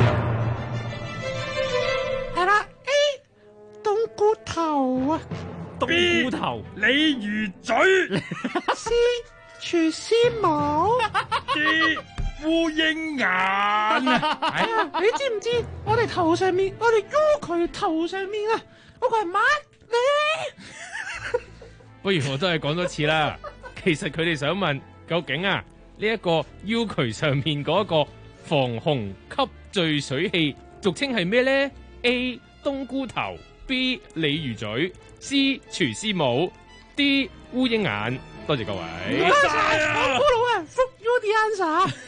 係啦 ，A 冬菇頭啊， 冬菇頭鯉魚嘴 ，C 廚師帽 ，D 烏蠅眼啊！ 你知唔知我哋頭上面，我哋 U 渠頭上面啊，嗰個係乜咧？ 不如我都係講多次啦。其實佢哋想問，究竟啊呢一個 U 渠上面嗰一個防洪級聚水器，俗稱係咩咧？A 冬菇頭 ，B 鯉魚嘴 ，C 廚師帽 ，D 烏蠅眼。多謝各位。 唔該晒啊，冬菇佬啊，復 you the answer。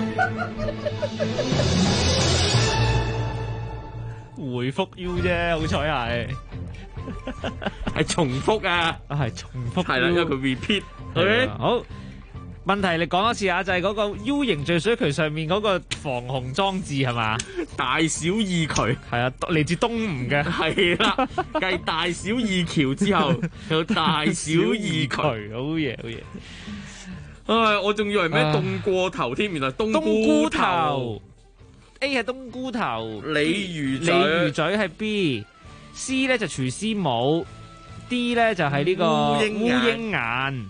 回覆 U 啫，好彩係重複啊， 係重複， 係啦，因為佢 repeat。OK， 好。問題你講多次啊，就係嗰個 U 型聚水渠上面嗰個防洪裝置係嘛？ 大小二渠係啊，嚟自東吳嘅係啦，繼大小二橋之後有大小二渠，好嘢好嘢。 唉，我仲以為咩凍過頭添，原來冬菇頭。 A 係冬菇頭， 鯉魚嘴係 B，C 咧就廚師帽 ，D 咧就係呢個烏蠅眼。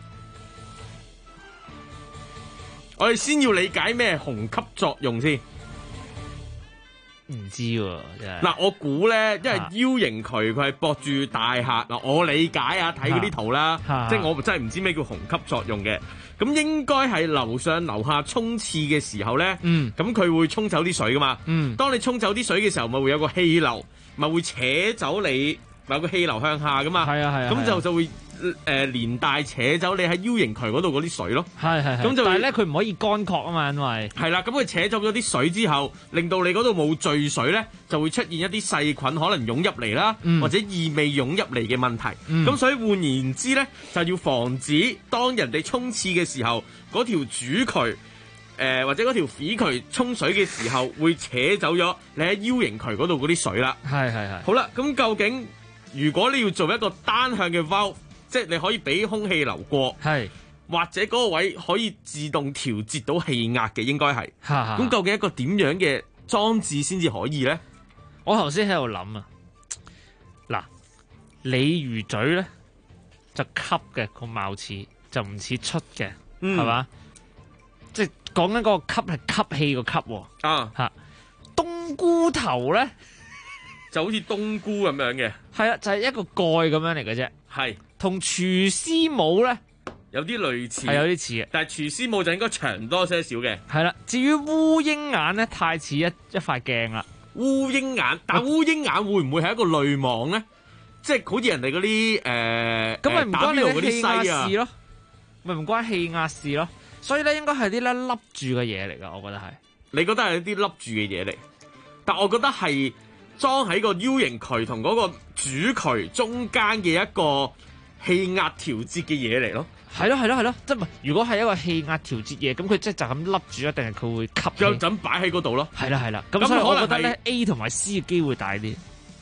我哋先要理解咩虹吸作用先， 唔知喎真係。 嗱，我估咧，因為 U 型渠佢係駁住大廈嗱，我理解啊，睇嗰啲圖啦，即係我真係唔知咩叫虹吸作用嘅。咁應該係樓上樓下沖廁嘅時候咧，咁佢會沖走啲水噶嘛。當你沖走啲水嘅時候，咪會有個氣流，咪會扯走你，咪有個氣流向下噶嘛。 係啊係啊。 咁就會連帶扯走你喺 U 型渠嗰度嗰啲水咯。 係。咁就但係咧，佢唔可以乾涸啊嘛，因為係啦。咁佢扯走咗啲水之後，令到你嗰度冇聚水咧，就會出現一啲細菌可能湧入嚟啦，或者異味湧入嚟嘅問題。咁所以換言之咧，就要防止當人哋沖廁嘅時候，嗰條主渠或者嗰條匪渠沖水嘅時候，會扯走咗你喺 U 型渠嗰度嗰啲水啦。 係。 好啦，咁究竟如果你要做一個單向嘅 valve，即係你可以俾空氣流過，或者嗰個位可以自動調節到氣壓嘅，應該係。咁究竟一個點樣嘅裝置先至可以咧？ 我頭先喺度諗啊，嗱，鯉魚嘴咧就吸嘅個貌似，就唔似出嘅，係嘛？即係講緊嗰個吸係吸氣個吸喎。嚇，冬菇頭咧就好似冬菇咁樣嘅， 係啊，就係一個蓋咁樣嚟嘅啫。 係。 同廚師帽咧有啲類似， 係有啲似嘅， 但係廚師帽就應該長多些少嘅。 係啦，至於烏蠅眼咧，太似一塊鏡啦。 烏蠅眼，但係烏蠅眼會唔會係一個濾網咧？即係好似人哋嗰啲咁咪唔關你嗰啲氣壓西事咯，咪唔關氣壓事咯。所以咧，應該係啲咧笠住嘅嘢嚟噶，我覺得係。 你覺得係一啲笠住嘅嘢嚟？但我覺得係裝喺個 U 型渠同嗰個主渠中間嘅一個氣壓調節嘅嘢嚟咯。 係咯，即係唔係？如果係一個氣壓調節嘢，咁佢即係就咁笠住，一定係佢會吸氣。 就咁擺喺嗰度咯。 係啦，咁所以我覺得咧 A 同埋 C 嘅機會大啲。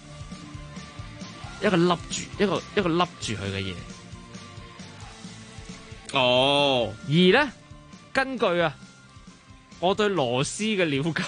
一個笠住，一個笠住佢嘅嘢。 哦。 而咧，根據啊，我對螺絲嘅了解，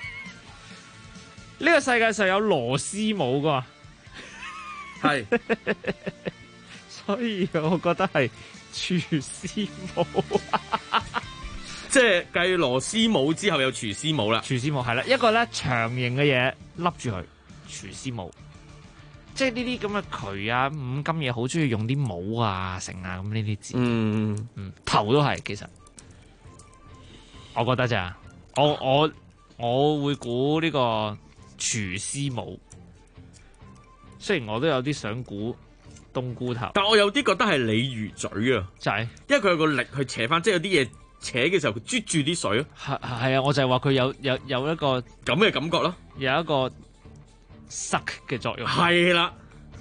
呢個世界上有螺絲帽噶嘛？ 係。 所以我覺得係廚師帽， 即係繼螺絲帽之後有廚師帽啦。 廚師帽係啦，一個咧長形嘅嘢笠住佢，廚師帽。即係呢啲咁嘅渠啊、五金嘢，好中意用啲帽啊、成啊咁呢啲字。頭都係其實，我覺得咋？我會估呢個廚師帽。雖然我都有啲想估冬菇頭， 但我有啲覺得係鯉魚嘴啊， 就係， 因為佢有個力去扯翻，即係有啲嘢扯嘅時候，佢啜住啲水咯。 係啊，我就係話佢有一個咁嘅感覺咯， 有一個塞嘅作用。 係啦。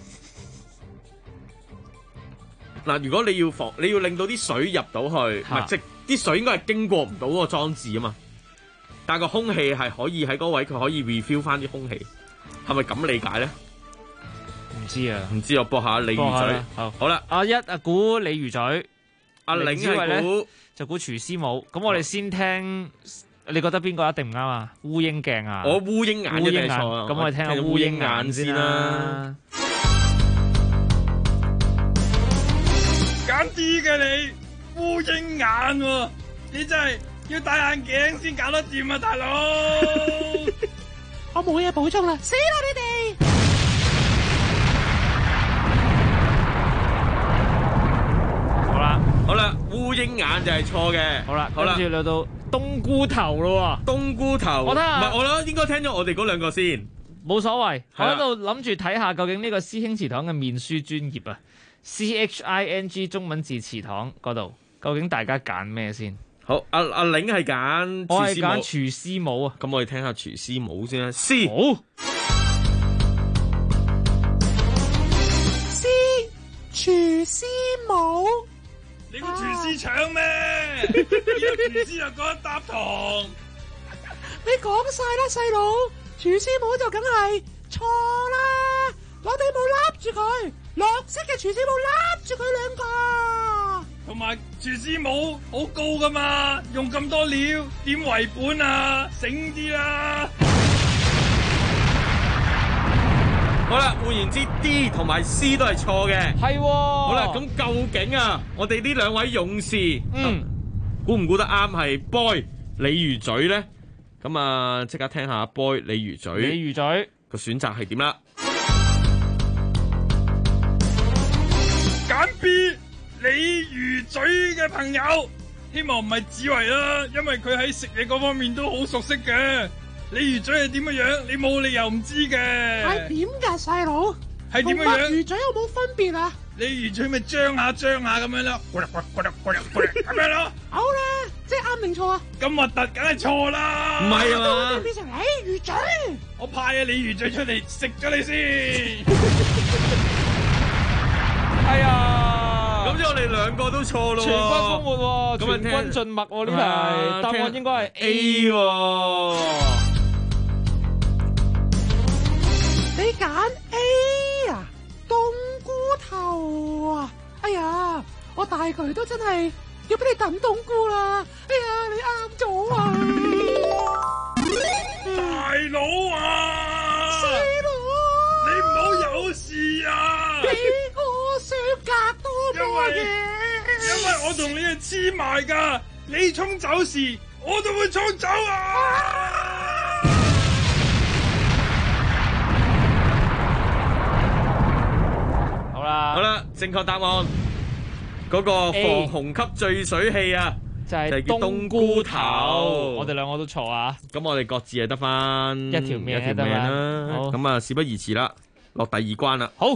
嗱，如果你要令到啲水入到去，即啲水應該係經過唔到嗰個裝置啊嘛。但係個空氣係可以喺嗰位，佢可以 refill 翻啲空氣，係咪咁理解咧？ 唔知啊， 唔知我播下鯉魚嘴。好啦， 阿一估鯉魚嘴， 阿玲係估就估廚師帽。咁我哋先聽，你覺得邊個一定唔啱啊？烏蠅鏡啊？ 我烏蠅眼一定錯啊！ 咁我哋聽下烏蠅眼先啦。 揀 D 嘅你烏蠅眼喎，你真係要戴眼鏡先搞得掂啊，大佬！ 我冇嘢補充啦，死啦你哋！ 好啦，烏蠅眼就係錯嘅。 好啦，跟住嚟到冬菇頭咯喎。 冬菇頭， 我睇下， 唔係我諗應該聽咗我哋嗰兩個先， 冇所謂。我喺度諗住睇下究竟呢個師兄祠堂嘅面書專頁啊 ，CHING 中文字祠堂嗰度，究竟大家揀咩先？ 好，阿玲係揀， 我係揀廚師帽啊。 咁我哋聽下廚師帽先啦。C， 好 C 廚師帽。 你個廚師搶咩？呢個廚師又覺得搭堂。 你講晒啦，細佬，廚師帽就梗係錯啦！攞頂帽笠住佢，綠色嘅廚師帽笠住佢兩個。 同埋廚師帽好高噶嘛，用咁多料點為本啊？醒啲啦！ 好啦，換言之 D 同埋 C 都係錯嘅。 係喎。 好啦，咁究竟啊，我哋呢兩位勇士，估唔估得啱係 boy 鯉魚嘴咧？咁啊，即刻聽下 boy 鯉魚嘴。 鯉魚嘴個選擇係點啦？ 揀 B 鯉魚嘴嘅朋友，希望唔係子維啦，因為佢喺食嘢嗰方面都好熟悉嘅。鯉魚嘴係點嘅樣？你冇理由唔知嘅。 係點㗎，細佬？ 係點嘅樣？ 同墨魚嘴有冇分別啊？ 鯉魚嘴咪張下咁樣咯，咁樣咯。 好啦，即係啱定錯啊？ 咁核突，梗係錯啦。 唔係啊嘛？ 變成鯉魚嘴。 我派啊鯉魚嘴出嚟食咗你先。 係啊。 咁即係我哋兩個都錯咯。 全軍覆沒喎，全軍盡墨喎呢題。答案應該係 A 喎。 你揀 A 啊，冬菇頭啊！哎呀，我大佢都真係要俾你等冬菇啦！哎呀，你啱咗啊！ 大佬啊！ 細佬， 你唔好有事啊！ 俾我相隔多多嘢， 因為我同你係黐埋噶，你衝走時，我都會衝走啊！ 好啦，正確答案嗰個防洪級聚水器啊， 就係叫冬菇頭。 我哋兩個都錯啊！ 咁我哋各自係得翻一條命啦。咁啊，事不宜遲啦，落第二關啦。 好。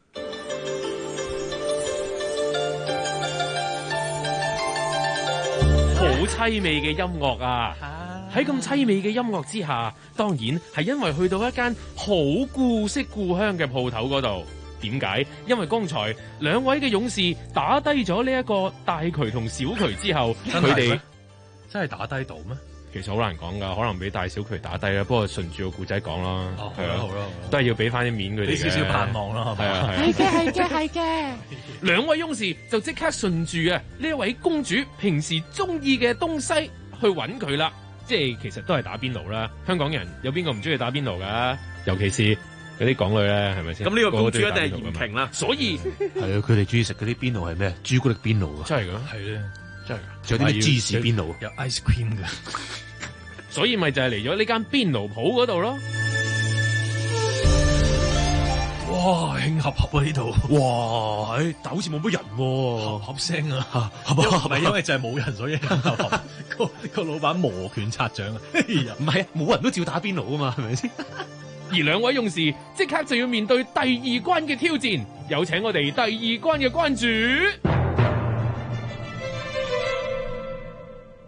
好凄美嘅音樂啊！喺咁凄美嘅音樂之下，當然係因為去到一間好故色故鄉嘅鋪頭嗰度。點解？因為剛才兩位嘅勇士打低咗呢一個大渠同小渠之後，佢哋真係打低到咩？ 其實好難講噶，可能俾大小渠打低啦。不過順住個故仔講啦， 係啊，好啦， 都係要俾翻啲面佢哋， 俾少少盼望啦，係嘛？ 係嘅。 兩位勇士就即刻順住啊呢一位公主平時中意嘅東西去揾佢啦。即係其實都係打邊爐啦。香港人有邊個唔中意打邊爐噶？尤其是嗰啲港女咧，係咪先？ 咁呢個公主一定係嚴平啦。 所以係啊，佢哋中意食嗰啲邊爐係咩？朱古力邊爐啊！ 真係噶？ 係咧，真係。仲有啲芝士邊爐，有 ice cream 嘅。 所以咪就係嚟咗呢間邊爐鋪嗰度咯。 哇，興合合啊呢度！哇，但好似冇乜人喎，合合聲啊，係咪因為就係冇人所以合合？個老闆摩拳擦掌啊！唔係啊，冇人都照打邊爐啊嘛，係咪先？ 而兩位勇士即刻就要面對第二關嘅挑戰，有請我哋第二關嘅關主。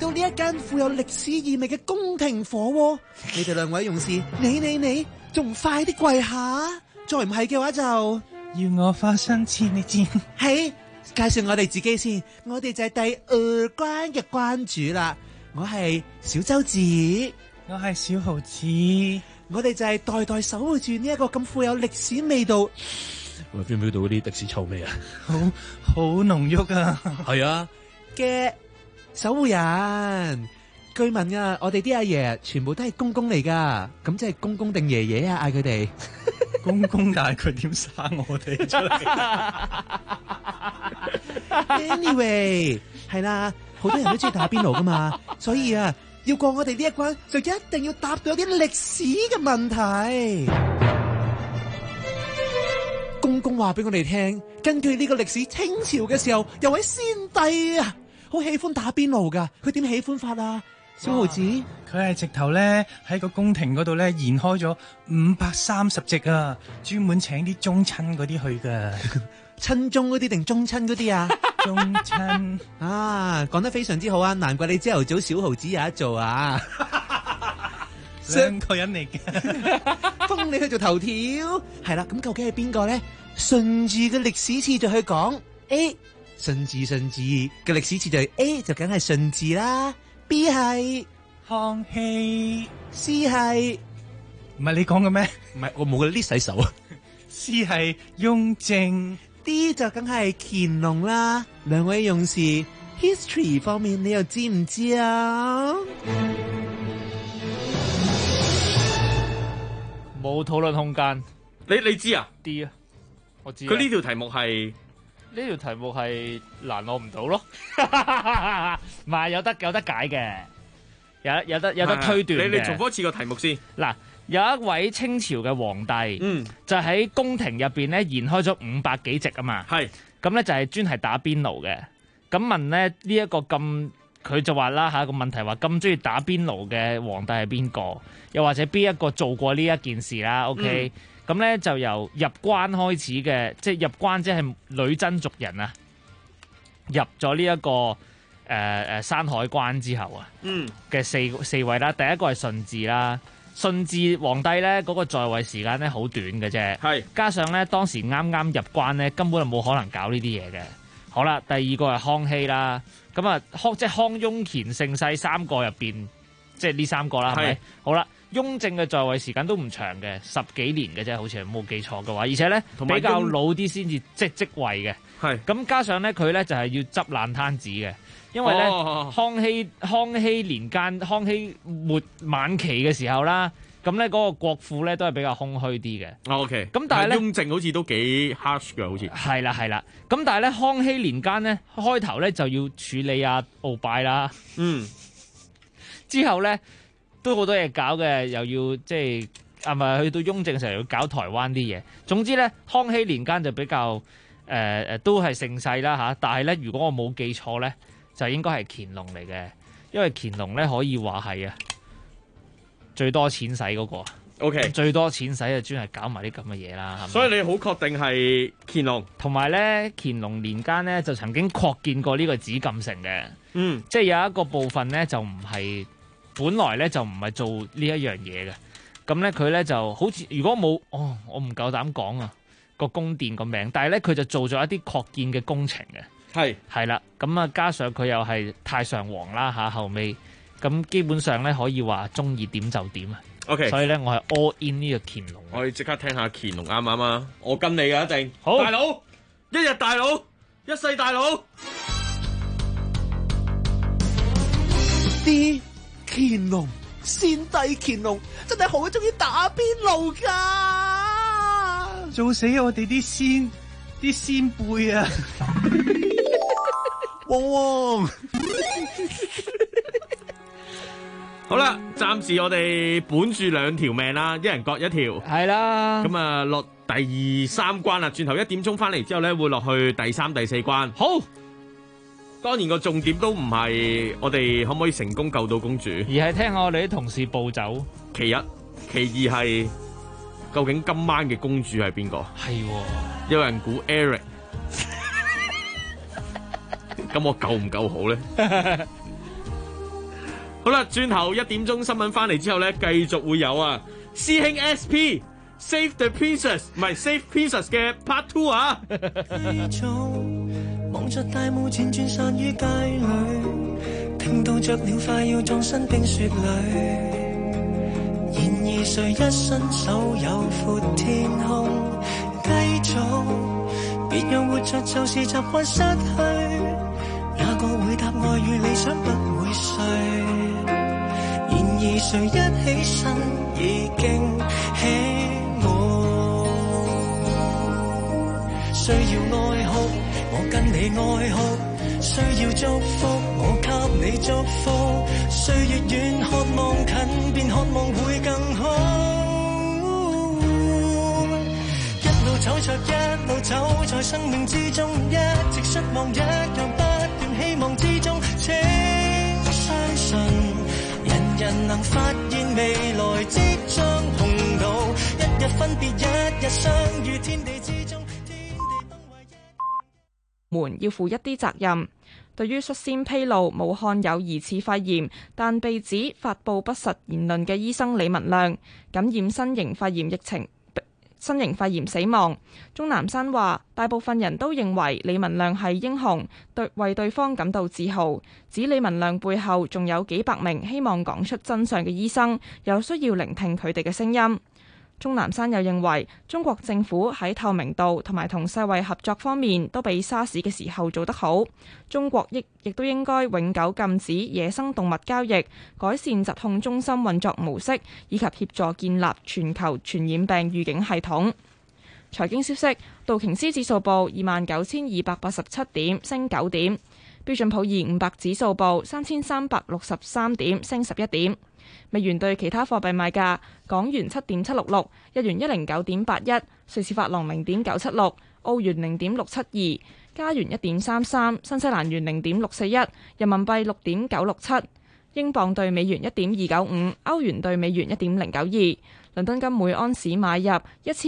到呢一間富有歷史意味嘅宮廷火鍋，你哋兩位勇士，你仲快啲跪下，再唔係嘅話就要我花生千你知。 係介紹我哋自己先，我哋就係第2關嘅關主啦。我係小周子， 我係小豪子， 我哋就係代代守護住呢一個咁富有歷史味道。 我 feel 唔 feel 到嗰啲迪士臭味啊？好濃郁啊！ 係啊嘅守護人。據聞啊，我哋啲阿爺全部都係公公嚟噶，咁即係公公定爺爺啊？嗌佢哋公公，但係佢點生我哋出嚟 ？Anyway， 係啦，好多人都中意打邊爐噶嘛，所以啊，要過我哋呢一關，就一定要答到啲歷史嘅問題。公公話俾我哋聽，根據呢個歷史，清朝嘅時候有位先帝啊，好喜歡打邊爐噶，佢點喜歡法啊？小豪子， 佢係直頭咧喺個宮廷嗰度咧延開咗530席啊，專門請啲宗親嗰啲去噶。 親宗嗰啲定宗親嗰啲啊？ 宗親啊，講得非常之好啊！難怪你朝頭早小豪子有得做啊！ 兩個人嚟嘅， 封你去做頭條。係啦，咁究竟係邊個咧？順住嘅歷史次序去講 ，A 順治嘅歷史次序 A 就梗係順治啦。B 係康熙 ，C 係唔係你講嘅咩？ 唔係，我冇個 list 洗手啊。 C 係雍正 ，D 就梗係乾隆啦。兩位勇士 ，history 方面你又知唔知啊？ 冇討論空間。 你知啊 ？D 啊，我知。 佢呢條題目係。 呢條題目係難攞唔到咯，唔係有得解嘅，有得推斷嘅。 你重複一次個題目先。 嗱，有一位清朝嘅皇帝，就喺宮廷入邊咧延開咗500幾席啊嘛。係咁咧就係專係打邊爐嘅。咁問咧呢一個咁，佢就話啦嚇個問題話咁中意打邊爐嘅皇帝係邊個？又或者邊一個做過呢一件事啦 ？OK。咁咧就由入關開始嘅，即係入關即係女真族人啊，入咗呢一個山海關之後啊，嘅四位啦，第一個係順治啦，順治皇帝咧嗰個在位時間咧好短嘅啫，係加上咧當時啱啱入關咧，根本就冇可能搞呢啲嘢嘅。好啦，第二個係康熙啦，咁啊即係康雍乾盛世三個入邊，即係呢三個啦，係咪？好啦。雍正嘅在位時間都唔長嘅，10幾年嘅啫，好似係冇記錯嘅話，而且咧比較老啲先至即位嘅。係咁加上咧，佢咧就係要執爛攤子嘅，因為咧康熙年間、康熙末晚期嘅時候啦，咁咧嗰個國庫咧都係比較空虛啲嘅。OK，咁但係咧雍正好似都幾 harsh 嘅，好似係啦。咁但係咧康熙年間咧開頭咧就要處理鰲拜啦，之後咧。都好多嘢搞嘅，又要即係咪去到雍正嘅時候要搞台灣啲嘢。總之咧，康熙年間就比較都係盛世啦嚇。但係咧，如果我冇記錯咧，就應該係乾隆嚟嘅，因為乾隆咧可以話係最多錢使嗰個。OK， 最多錢使就專係搞埋啲咁嘅嘢啦。 所以你好確定係乾隆？ 同埋咧，乾隆年間咧就曾經擴建過呢個紫禁城嘅。即係有一個部分咧就唔係。本來咧就唔係做呢一樣嘢嘅，咁咧佢咧就好似如果冇我唔夠膽講啊個宮殿個名，但係咧佢就做咗一啲擴建嘅工程嘅，係啦，咁啊加上佢又係太上皇啦嚇，後尾咁基本上咧可以話中意點就點啊。OK， 所以咧我係 all in 呢個乾隆。 我哋即刻聽下乾隆啱唔啱啊？我跟你嘅一定。 好， 大佬，一日大佬，一世大佬。 乾隆，先帝乾隆真係好中意打邊爐噶， 做死我哋啲先輩啊！ 汪好啦，暫時我哋本住2條命啦，一人各一條， 係啦。 咁啊落第3關啦，轉頭1點鐘翻嚟之後咧，會落去第3、第4關。好。當然個重點都唔係我哋可唔可以成功救到公主， 而係聽下我哋啲同事暴走。 其一，其二係究竟今晚嘅公主係邊個？ 係， 有人估 Eric， 咁我夠唔夠好咧？ 好啦，轉頭1點鐘新聞翻嚟之後咧，繼續會有啊，師兄 SP Save the Princess 唔係 Save Princess 嘅 Part 2啊。 望着大霧漸轉散於街裏，聽到着了快要葬身冰雪裏。然而誰一伸手有闊天空，繼續，別讓活着就是習慣失去。哪個會答愛與理想不會碎？然而誰一起身已經起舞，需要哀哭，我跟你哀哭，需要祝福，我給你祝福。歲月遠，渴望近，便渴望會更好。一路走着，一路走在生命之中，一直失望，一樣不斷希望之中。請相信，人人能發現未來即將碰到，一日分別，一日相遇，天地之中。 們要負一啲責任。對於率先披露武漢有疑似肺炎，但被指發布不實言論嘅醫生李文亮，感染新型肺炎死亡。鍾南山話：大部分人都認為李文亮係英雄，為對方感到自豪。指李文亮背後仲有幾百名希望講出真相嘅醫生，有需要聆聽佢哋嘅聲音。鍾南山又認為，中國政府喺透明度同埋同世衛合作方面都比沙士嘅時候做得好。中國亦都應該永久禁止野生動物交易，改善疾控中心運作模式，以及協助建立全球傳染病預警系統。財經消息，道瓊斯指數報29,287點，升9點；標準普爾500指數報3,363點，升11點。美元對其他貨幣賣價：港元7.766，日元109.81，瑞士法郎0.976，澳元0.672，加元1.33，新西蘭元0.641，人民幣6.967，英鎊對美元1.295，歐元對美元1.092。倫敦金每安士買入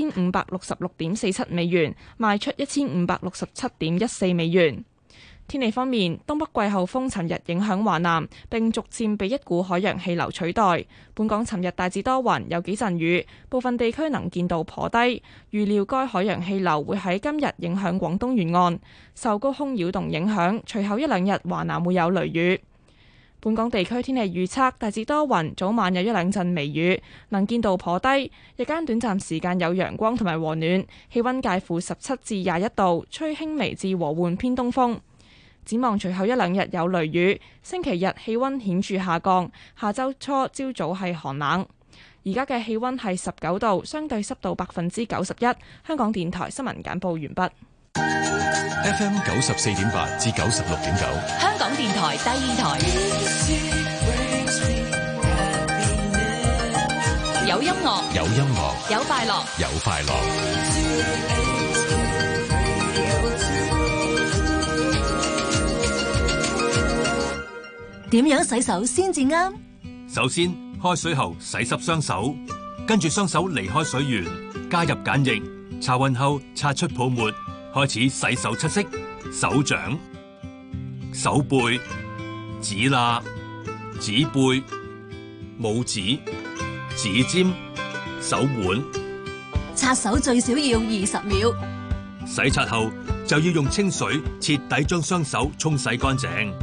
1566.47美元，賣出1567.14美元。天氣方面，東北季候風尋日影響華南，並逐漸被一股海洋氣流取代。本港尋日大致多雲，有幾陣雨，部分地區能見度頗低。預料該海洋氣流會喺今日影響廣東沿岸，受高空擾動影響，隨後一兩日華南會有雷雨。本港地區天氣預測大致多雲，早晚有一兩陣微雨，能見度頗低，日間短暫時間有陽光同埋和暖，氣溫介乎17至21度，吹輕微至和緩偏東風。展望隨後一兩日有雷雨，星期日氣溫顯著下降，下周初朝早係寒冷。而家嘅氣溫係19度，相對濕度91%。香港電台新聞簡報完畢。 FM 94.8至96.9， 香港電台第二台，有音樂， 有音樂， 有快樂， 有快樂。 點樣洗手先至啱？ 首先，開水後洗濕雙手，跟住雙手離開水源，加入鹼液，擦勻後擦出泡沫，開始洗手七式：手掌、手背、指罅、指背、拇指、指尖、手腕。 擦手最少要20秒。 洗擦後就要用清水徹底將雙手沖洗乾淨。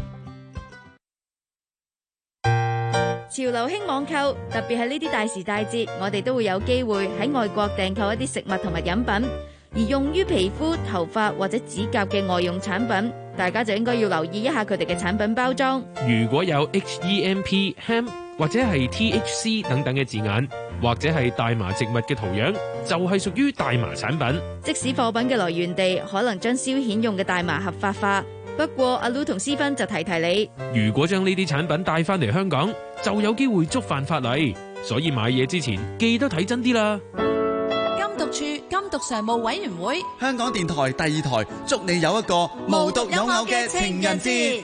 潮流興網購，特別係呢啲大時大節，我哋都會有機會喺外國訂購一啲食物同埋飲品，而用於皮膚、頭髮或者指甲嘅外用產品，大家就應該要留意一下佢哋嘅產品包裝。 如果有 HEMP、hemp 或者係 THC 等等嘅字眼，或者係大麻植物嘅圖樣，就係屬於大麻產品。 即使貨品嘅來源地可能將消遣用嘅大麻合法化，不過阿 Lu 同思芬就提你， 如果將呢啲產品帶翻嚟香港，就有機會觸犯法例，所以買嘢之前記得睇真啲啦。 禁毒處禁毒常務委員會， 香港電台第二台，祝你有一個無獨有偶嘅情人節。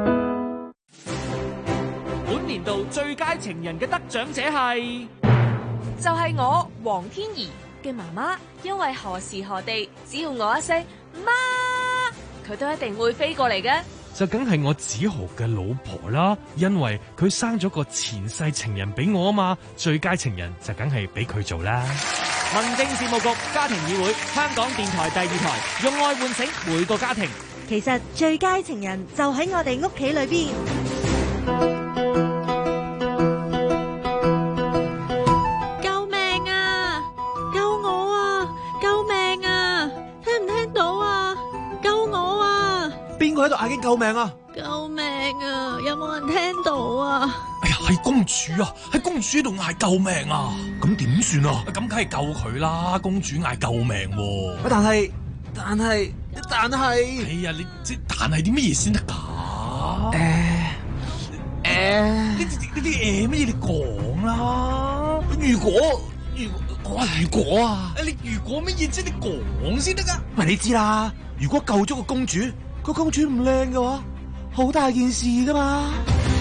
本年度最佳情人嘅得獎者係， 就係我黃天怡嘅媽媽，因為何時何地只要我一聲媽，佢都一定會飛過嚟嘅。 就梗係我子豪嘅老婆啦，因為佢生咗個前世情人俾我啊嘛，最佳情人就梗係俾佢做啦。 民政事務局家庭議會，香港電台第2台，用愛喚醒每個家庭。 其實最佳情人就喺我哋屋企裏邊。 救命啊！救我啊！救命啊！聽唔聽到啊？救我啊！ 邊個喺度嗌緊救命啊？ 救命啊！有冇人聽到啊？ 哎呀，係公主啊！喺公主喺度嗌救命啊！咁點算啊？咁梗係救佢啦！公主嗌救命喎。但係，哎呀，你即但係啲乜嘢先得㗎？呢啲乜嘢你講啦？如果啊！你如果乜嘢啫？你講先得㗎。喂，你知啦，如果救咗個公主唔靚嘅話，好大件事㗎嘛。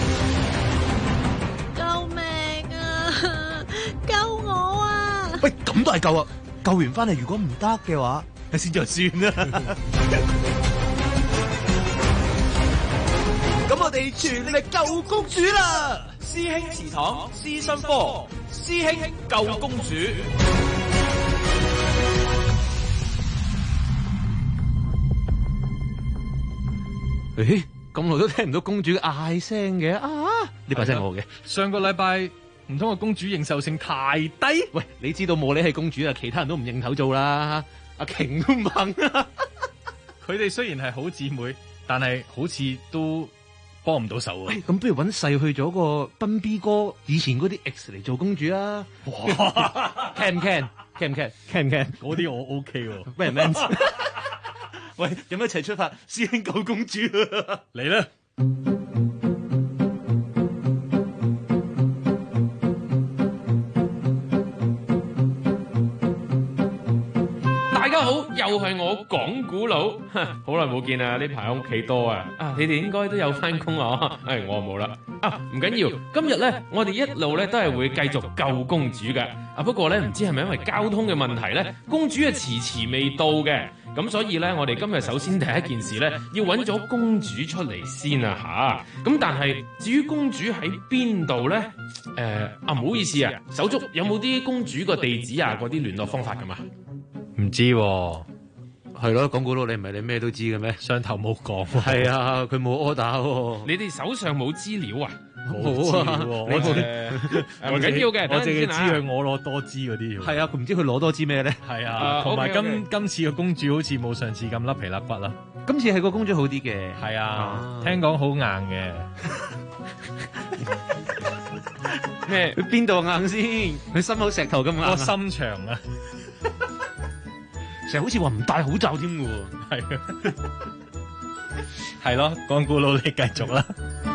救命啊！救我啊！ 喂，咁都係救啊！救完翻嚟，如果唔得嘅話，先就算啦。咁我哋全力救公主啦！ 師兄祠堂師生科，師兄救公主。 誒，咁耐都聽唔到公主嗌聲嘅啊！呢把聲我嘅。 上個禮拜唔通個公主認受性太低？ 喂，你知道莫莉係公主啊，其他人都唔認頭做啦。阿瓊都唔肯啊！ 佢哋雖然係好姊妹，但係好似都幫唔到手啊！ 咁不如揾細去咗個賓 B 哥以前嗰啲 X 嚟做公主啊！哇 ！can 嗰啲我 OK 喎。 咩人喂，有冇一齊出發？師兄救公主嚟啦！ 大家好，又係我講古佬，好耐冇見啦！呢排喺屋企多啊，你哋應該都有翻工啊，我冇啦。唔緊要，今日咧我哋一路咧都係會繼續救公主嘅。不過咧唔知係咪因為交通嘅問題咧，公主啊遲未到嘅。咁所以咧，我哋今日首先第一件事咧，要揾咗公主出嚟先啊吓。咁但係至於公主喺邊度咧？唔好意思啊，手足有冇啲公主個地址啊？嗰啲聯絡方法噶嘛？ 唔知喎。 係咯，講古佬你唔係你咩都知嘅咩？ 上頭冇講。 係啊，佢冇 order 喎。 你哋手上冇資料啊？ 冇啊！ 唔緊要嘅， 我淨係知佢我攞多支嗰啲。 係啊，佢唔知佢攞多支咩咧？ 係啊，同埋今次嘅公主好似冇上次咁甩皮甩骨啦。 今次係個公主好啲嘅。 係啊，聽講好硬嘅。 咩？佢邊度硬先？佢心口石頭咁硬。 個心腸啊！ 成日好似話唔戴口罩添喎。 係啊。係咯，講古佬你繼續啦。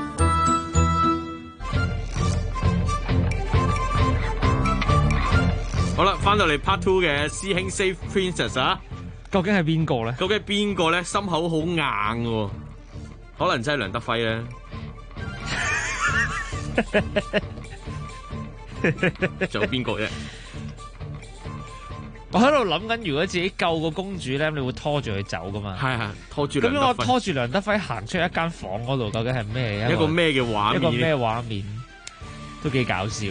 好啦，翻到嚟 Part 2嘅師兄 Save Princess 啊， 究竟係邊個咧？ 究竟係邊個咧？心口好硬喎，可能真係梁德輝咧。仲有邊個啫？ 我喺度諗緊，如果自己救個公主咧，你會拖住佢走噶嘛？ 係拖住。 咁樣我拖住梁德輝行出一間房嗰度，究竟係咩？ 一個咩嘅畫面？ 一個咩畫面？都幾搞笑。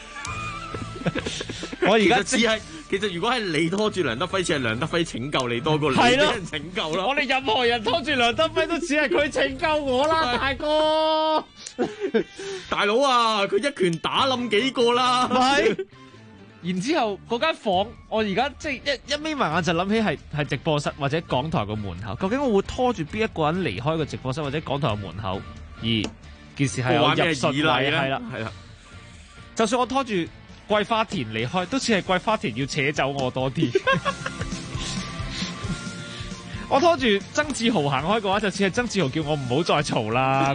我而家其實如果係你拖住梁德輝，似係梁德輝拯救你多過你俾人拯救咯。 我哋任何人拖住梁德輝都似係佢拯救我啦，大哥。 大佬啊，佢一拳打冧幾個啦。 係。然之後嗰間房，我而家即係一眯埋眼就諗起係直播室或者港台個門口。究竟我會拖住邊一個人離開個直播室或者港台個門口？而件事係我入順位係啦。就算我拖住桂花田離開，都似係桂花田要扯走我多啲。我拖住曾志豪行開嘅話，就似係曾志豪叫我唔好再嘈啦。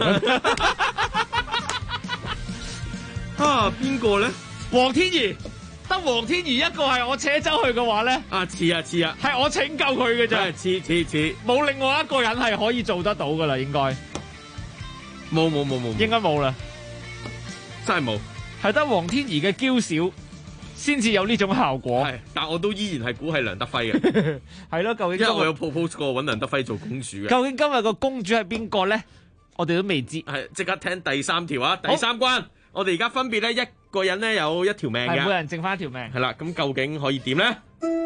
邊個咧？ 黃天怡。得黃天怡一個係我扯走去嘅話咧， 似啊， 係我拯救佢嘅啫， 似， 冇另外一個人係可以做得到噶啦，應該冇， 應該冇啦， 真係冇， 係得黃天怡嘅嬌小先至有呢種效果， 但我都依然係估係梁德輝嘅， 係咯，究竟因為我有 propose 過搵梁德輝做公主嘅， 究竟今日個公主係邊個咧？ 我哋都未知。 係即刻聽第三條啊！第三關，我哋而家分別咧一個人咧有一條命嘅， 係每人剩翻一條命。 係啦，咁究竟可以點咧？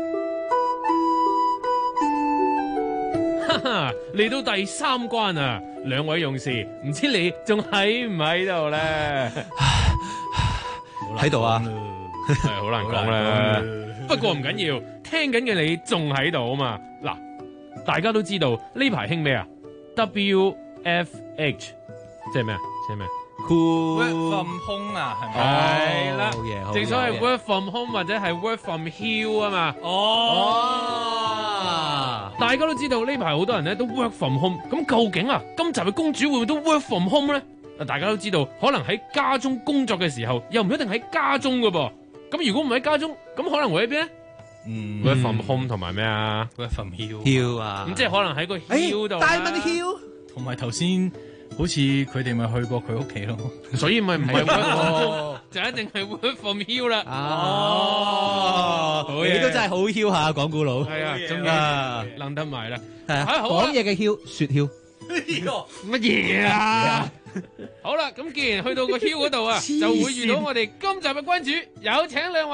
嚟到第三關啊！兩位勇士，唔知你仲喺唔喺度咧？ 喺度啊， 係好難講啦。不過唔緊要，聽緊嘅你仲喺度啊嘛。嗱，大家都知道呢排興咩啊 ？WFH 即係咩啊？即係咩 ？Work from home 啊，係咪？ 係啦，正所謂 work from home 或者係 work from hill 啊嘛。大家都知道呢排好多人咧都 work from home， 咁究竟啊今集嘅公主會唔會都 work from home 咧？大家都知道，可能喺家中工作嘅時候，又唔一定喺家中噶噃。咁如果唔喺家中，咁可能會喺邊咧？work from home 同埋咩啊 ？work from hill 啊！咁即係可能喺個 hill 度。 Diamond Hill 同埋頭先好似佢哋咪去過佢屋企咯， 所以咪唔係 work from home，就一定係 work from hill 啦。 你都真係好囂下，講古佬。 係啊，終於諗得埋啦。 係啊，講嘢嘅囂，雪囂。 乜嘢啊？好啦，咁既然去到個 hill 嗰度啊，就會遇到我哋今集嘅君主，有請兩位。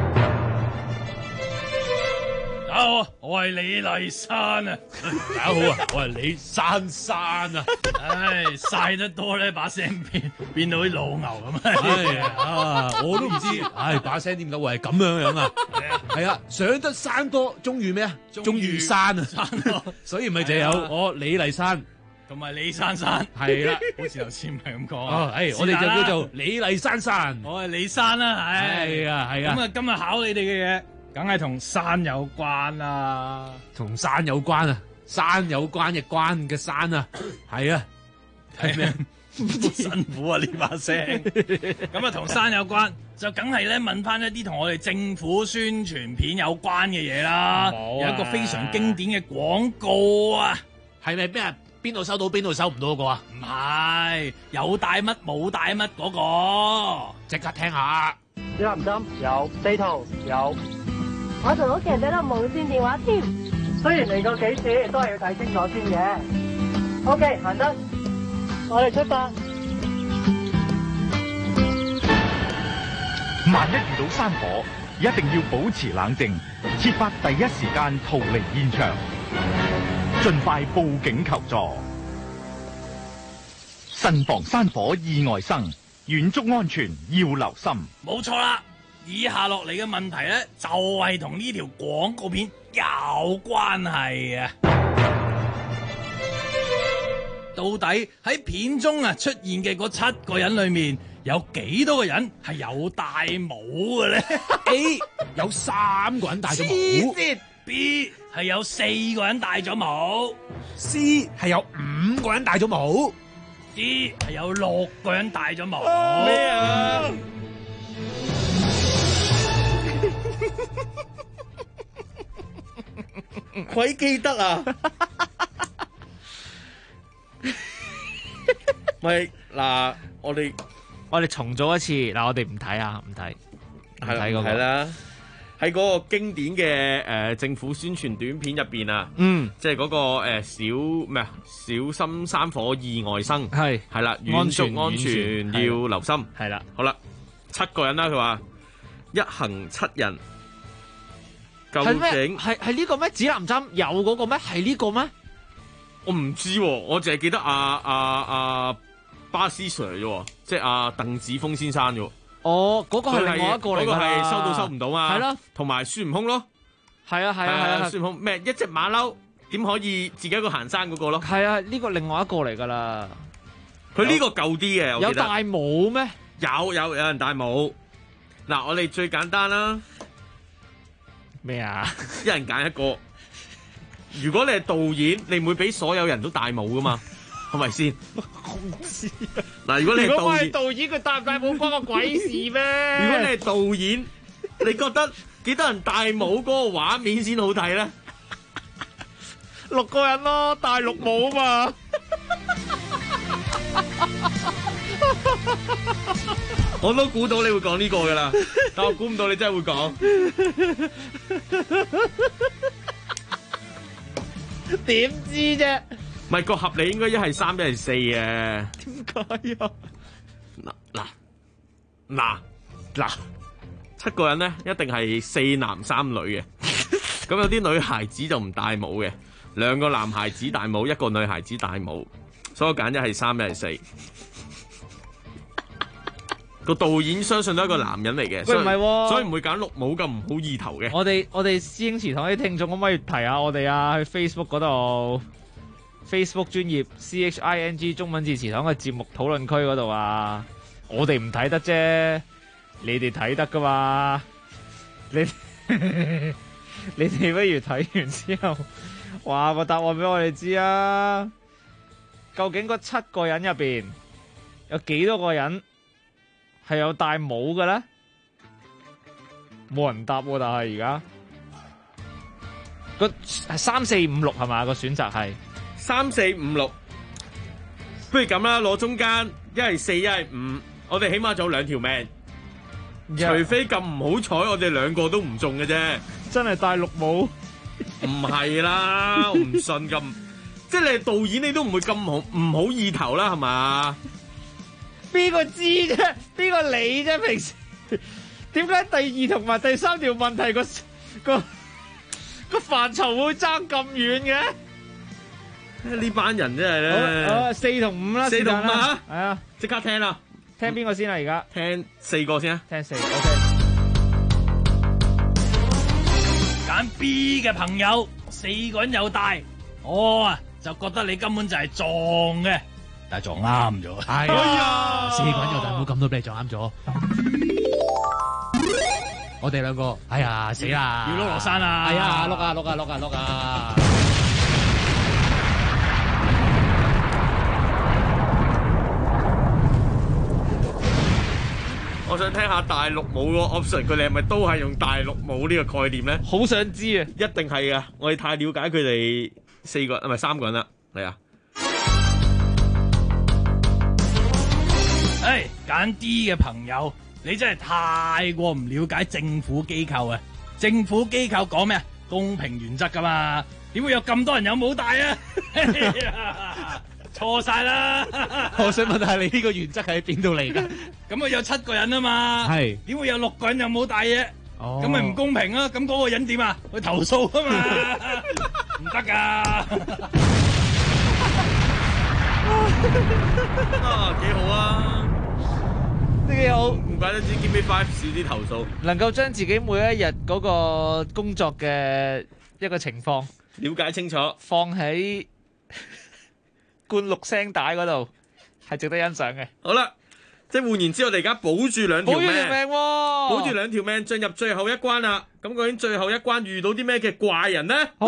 大家好，我係李麗珊啊！大家好啊，我係李珊珊啊！唉，曬得多咧，把聲變到啲老牛咁啊！我都唔知，把聲點解會係咁樣啊？係啊，上得山多，終遇咩啊？終遇山啊！所以咪就有我李麗珊同埋李珊珊， 係啦， 好似頭先唔係咁講。 我哋就叫做李麗珊珊。 我係李珊啦， 係啊。 咁啊，今日考你哋嘅嘢，梗係同山有關啦。 同山有關啊，山有關嘅關嘅山啊，係啊，係咩？ 好辛苦啊！呢把聲。咁啊，同山有關，就梗係咧問翻一啲同我哋政府宣傳片有關嘅嘢啦。有一個非常經典嘅廣告啊， 係咪咩？邊度收到邊度收唔到嗰個啊？ 唔係，有帶乜冇帶乜嗰個， 即刻聽下。 指南針有，地圖有，我仲屋企人俾咗無線電話添。雖然嚟過幾次，都係要睇清楚先嘅。OK，行得，我哋出發。 萬一遇到山火，一定要保持冷靜，設法第一時間逃離現場。盡快報警求助，慎防山火意外生，遠足安全要留心。 冇錯啦，以下落嚟嘅問題咧，就係同呢條廣告片有關係啊！到底喺片中啊出現嘅嗰7個人裏面，有幾多個人係有戴帽嘅咧？A 有3個人戴咗帽。 B 係有4個人戴咗帽 ，C 係有5個人戴咗帽 ，D 係有6個人戴咗帽。 咩啊？鬼記得啊！喂，嗱，我哋重做一次，嗱，我哋唔睇啊，唔睇嗰個。 係啦。喺嗰個經典嘅政府宣傳短片入邊啊，即係嗰個小心山火意外生，係啦，遠足安全要留心， 係啦， 好啦，7個人啦，佢話一行7人，究竟係呢個咩？指南針有嗰個咩？係呢個咩？ 我唔知喎，我淨係記得阿巴斯 Sir 啫，即係阿鄧子峰先生啫。 哦，嗰個係另外一個嚟㗎， 嗰個係收到收唔到嘛？ 係咯， 同埋孫悟空咯， 係啊， 孫悟空咩？一隻馬騮點可以自己一個行山嗰個咯？ 係啊，呢個另外一個嚟㗎啦。 佢呢個舊啲嘅， 有戴帽咩？ 有人戴帽。嗱，我哋最簡單啦。 咩啊？ 一人揀一個。如果你係導演，你唔會俾所有人都戴帽㗎嘛？係咪先？ 我唔知啊！ 嗱，如果你係導演，佢戴唔戴帽關個鬼事咩？ 如果你係導演，你覺得幾多人戴帽嗰個畫面先好睇咧 ？6個人咯，戴綠帽嘛。 我都估到你會講呢個噶啦，但我估唔到你真係會講。 點知啫？ 唔係個合理應該一係3一係4嘅。 點解啊？ 嗱，7個人咧一定係4男3女嘅。咁有啲女孩子就唔戴帽嘅，2個男孩子戴帽，1個女孩子戴帽，所以我揀一係3一係4。個導演相信都係一個男人嚟嘅， 喂唔係喎， 所以唔會揀綠帽咁唔好意頭嘅。 我哋師兄祠堂啲聽眾可唔可以提下我哋啊？去 Facebook 嗰度 ，Facebook 專頁 CHING 中文字祠堂嘅節目討論區嗰度啊，我哋唔睇得啫，你哋睇得噶嘛？你哋不如睇完之後話個答案俾我哋知啊！究竟嗰7個人入邊有幾多個人係有戴帽嘅咧？冇人答喎，但係而家個3、4、5、6係嘛？個選擇係 3、4、5、6，不如咁啦，攞中間，一係4，一係5，我哋起碼仲有2條命，除非咁唔好彩，我哋2個都唔中嘅啫。 真係戴綠帽？ 唔係啦，我唔信咁，即係你係導演，你都唔會咁唔好意頭啦，係嘛？ 邊個知啫？邊個理啫？平時點解第2同埋第3條問題個範疇會爭咁遠嘅？ 呢班人真係咧。 好，4同5啦 ，4同5 啊，係啊， 即刻聽啦。 聽邊個先啊？而家聽4個先啊。 聽4，OK。 揀 B 嘅朋友4個人有戴，我啊就覺得你根本就係撞嘅。但係撞啱咗， 係啊，4個人有戴帽咁都俾你撞啱咗。我哋2個，哎呀死啦！ 要碌落山啦！ 係啊，碌啊！ 我想聽下大綠帽個 option， 佢哋係咪都係用大綠帽呢個概念咧？ 好想知啊！ 一定係噶，我哋太了解佢哋4個人，唔係3個人啦，係啊。 揀 D 嘅朋友，你真係太過唔了解政府機構啊！政府機構講咩啊？公平原則噶嘛，點會有咁多人有帽戴啊？錯晒啦！ 我想問下你呢個原則係喺邊度嚟㗎？ 咁啊有7個人啊嘛，係點會有6個人有冇戴嘢？咁咪唔公平啊！咁嗰個人點啊？去投訴啊嘛，唔得噶！ 啊，幾好啊！ 呢幾好， 唔怪得知 Give Me 5少啲投訴， 能夠將自己每一日嗰個工作嘅一個情況了解清楚， 放喺灌錄聲帶嗰度，係值得欣賞嘅。 好啦，即係換言之，我哋而家保住2條命，保住2條命進入最後一關啦。咁究竟最後一關遇到啲咩嘅怪人呢？ 好，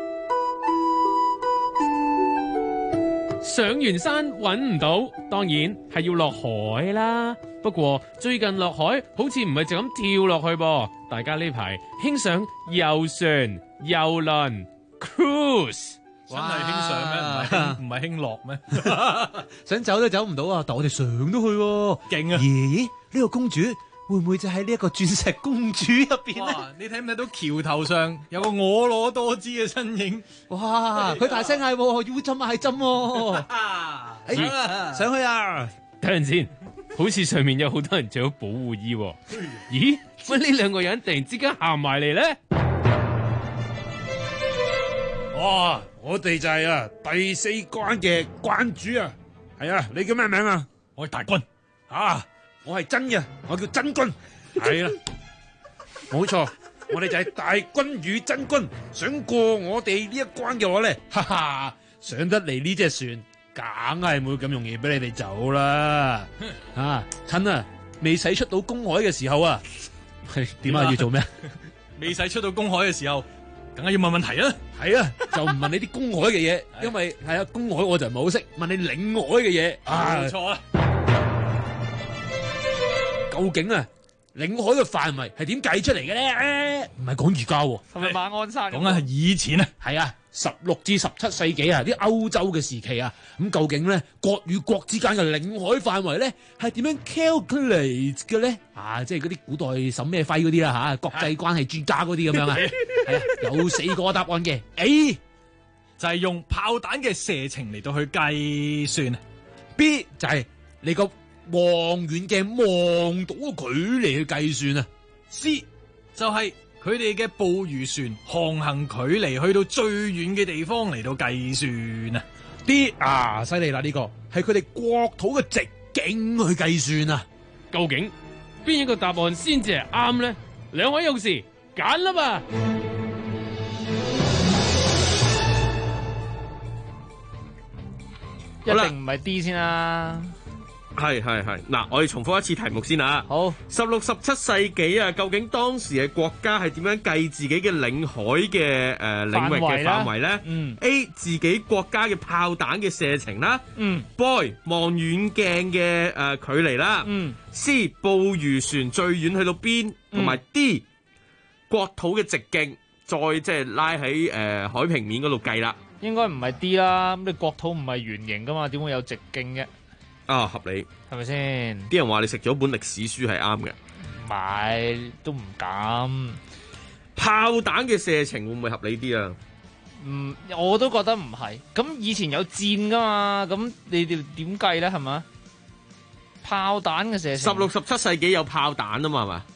上完山揾唔到，當然係要落海啦。不過最近落海好似唔係就咁跳落去噃，大家呢排興上遊船、遊輪、cruise。 真係興上咩？唔係興落咩？想走都走唔到啊！但我哋上到去喎，勁啊！咦？呢個公主會唔會就喺呢一個鑽石公主入邊咧？ 你睇唔睇到橋頭上有個婀娜多姿嘅身影？哇！佢大聲嗌，要浸啊，係浸喎！上去啊！ 等陣先，好似上面有好多人着咗保護衣喎。咦？乜呢2個人突然之間行埋嚟咧？ 哇！我哋就係第4關嘅關主啊，係啊，你叫咩名啊？ 我係大軍啊，我係真嘅，我叫真軍，係啦，冇錯，我哋就係大軍與真軍，想過我哋呢一關嘅話咧，哈哈，上得嚟呢隻船，梗係唔會咁容易俾你哋走啦，啊，趁啊未使出到公海嘅時候啊，係點啊？要做咩？ 未使出到公海嘅時候。梗係要問問題啊！ 係啊，就唔問你啲公海嘅嘢，因為係啊，公海我就唔係好識，問你領海嘅嘢。 冇錯啊！ 究竟啊，領海嘅範圍係點計出嚟嘅咧？唔係講而家喎， 係咪馬鞍山？ 講緊係以前啊，係啊，16至17世紀啊，啲歐洲嘅時期啊，咁究竟咧國與國之間嘅領海範圍咧係點樣 calculate 嘅咧？啊，即係嗰啲古代審咩輝嗰啲啦嚇，國際關係專家嗰啲咁樣啊，係啊，有4個答案嘅 A 就係用炮彈嘅射程嚟到去計算。B 就係你個望遠鏡望到嘅距離去計算啊。C 就係佢哋嘅捕魚船航行距離去到最遠嘅地方嚟到計算啊。D 啊，犀利啦！呢個係佢哋國土嘅直徑去計算啊。 究竟邊一個答案先至係啱呢？兩位勇士揀啦嘛！ 一定唔係 D 先啦。 係，嗱，我哋重複一次題目先啊。 好 ，16、17世紀啊，究竟當時嘅國家係點樣計自己嘅領海嘅領域嘅範圍咧？A 自己國家嘅炮彈嘅射程啦，B 望遠鏡嘅距離啦，C 捕魚船最遠去到邊，同埋 D 國土嘅直徑，再即係拉喺海平面嗰度計啦。 應該唔係 D 啦，咁你國土唔係圓形噶嘛，點會有直徑嘅？ 啊，合理係咪先？ 啲人話你食咗本歷史書係啱嘅， 唔係都唔敢。 炮彈嘅射程會唔會合理啲啊？ 我都覺得唔係。咁以前有戰噶嘛，咁你哋點計咧？係嘛？炮彈嘅射程， 16、17世紀有炮彈啊嘛，係嘛？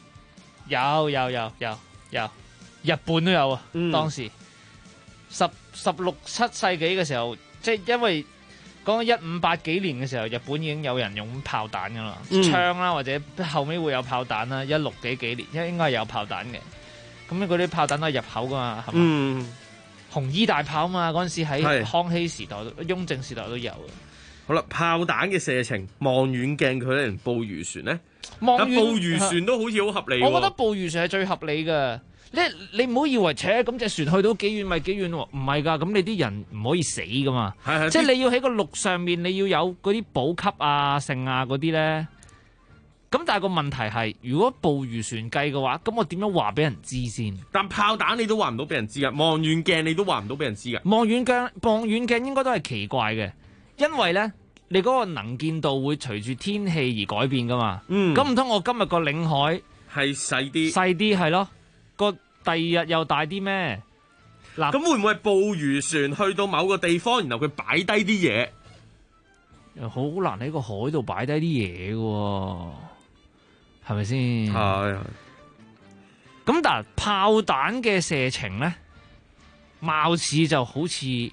有，日本都有啊。當時16、17世紀嘅時候，即係因為講1580幾年嘅時候，日本已經有人用炮彈噶啦，槍啦，或者後尾會有炮彈啦。16幾年，應該係有炮彈嘅。咁嗰啲炮彈都係入口噶嘛，係嘛？紅衣大炮啊嘛，嗰陣時喺康熙時代、雍正時代都有嘅。 好啦，炮彈嘅射程、望遠鏡佢哋捕魚船咧，捕魚船都好似好合理。 我覺得捕魚船係最合理嘅。你唔好以為咁隻船去到幾遠咪幾遠喎？唔係㗎，咁你啲人唔可以死㗎嘛。即係你要喺個陸上面，你要有嗰啲補給啊、剩啊嗰啲咧。咁但係個問題係，如果捕魚船計嘅話，咁我點樣話俾人知先？ 但炮彈你都話唔到俾人知㗎，望遠鏡你都話唔到俾人知㗎。 望遠鏡應該都係奇怪嘅，因為咧你嗰個能見度會隨住天氣而改變㗎嘛。咁唔通我今日個領海係細啲？細啲係咯。個第二日又大啲咩？嗱， 咁會唔會係捕魚船去到某個地方，然後佢擺低啲嘢？ 好難喺個海度擺低啲嘢嘅，係咪先？ 係。 咁但係炮彈嘅射程咧，貌似就好似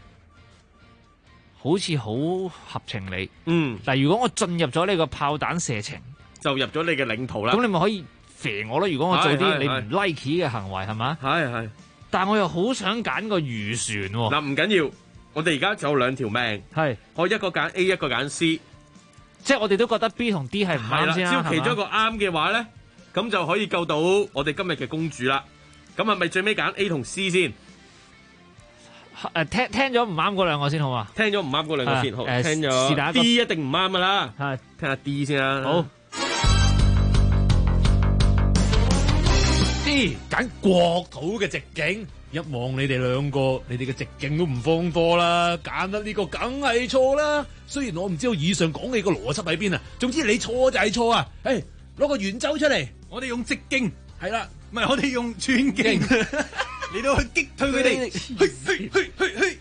好合情理。但如果我進入咗呢個炮彈射程， 就入咗你嘅領土啦。 咁你咪可以肥我咯！如果我做啲你唔 like 嘅行為，係嘛？ 係。但我又好想揀個漁船喎。 嗱，唔緊要，我哋而家就有兩條命。 係， 我一個揀 A，一個揀 C。 即係我哋都覺得 B 同 D 係唔啱先啦。 只要其中一個啱嘅話咧，咁就可以救到我哋今日嘅公主啦。咁係咪最尾揀 A 同 C 先？ 聽咗唔啱嗰兩個先好嘛？ 聽咗唔啱嗰兩個先好。聽咗 D 一定唔啱噶啦。係，聽下 D 先啦。 好。 揀國土嘅直徑，一望你哋兩個，你哋嘅直徑都唔放過啦，揀得呢個梗係錯啦。雖然我唔知道以上講嘅個邏輯喺邊啊，總之你錯就係錯啊。攞個圓周出嚟，我哋用直徑，係啦，唔係我哋用寸徑嚟到去擊退佢哋。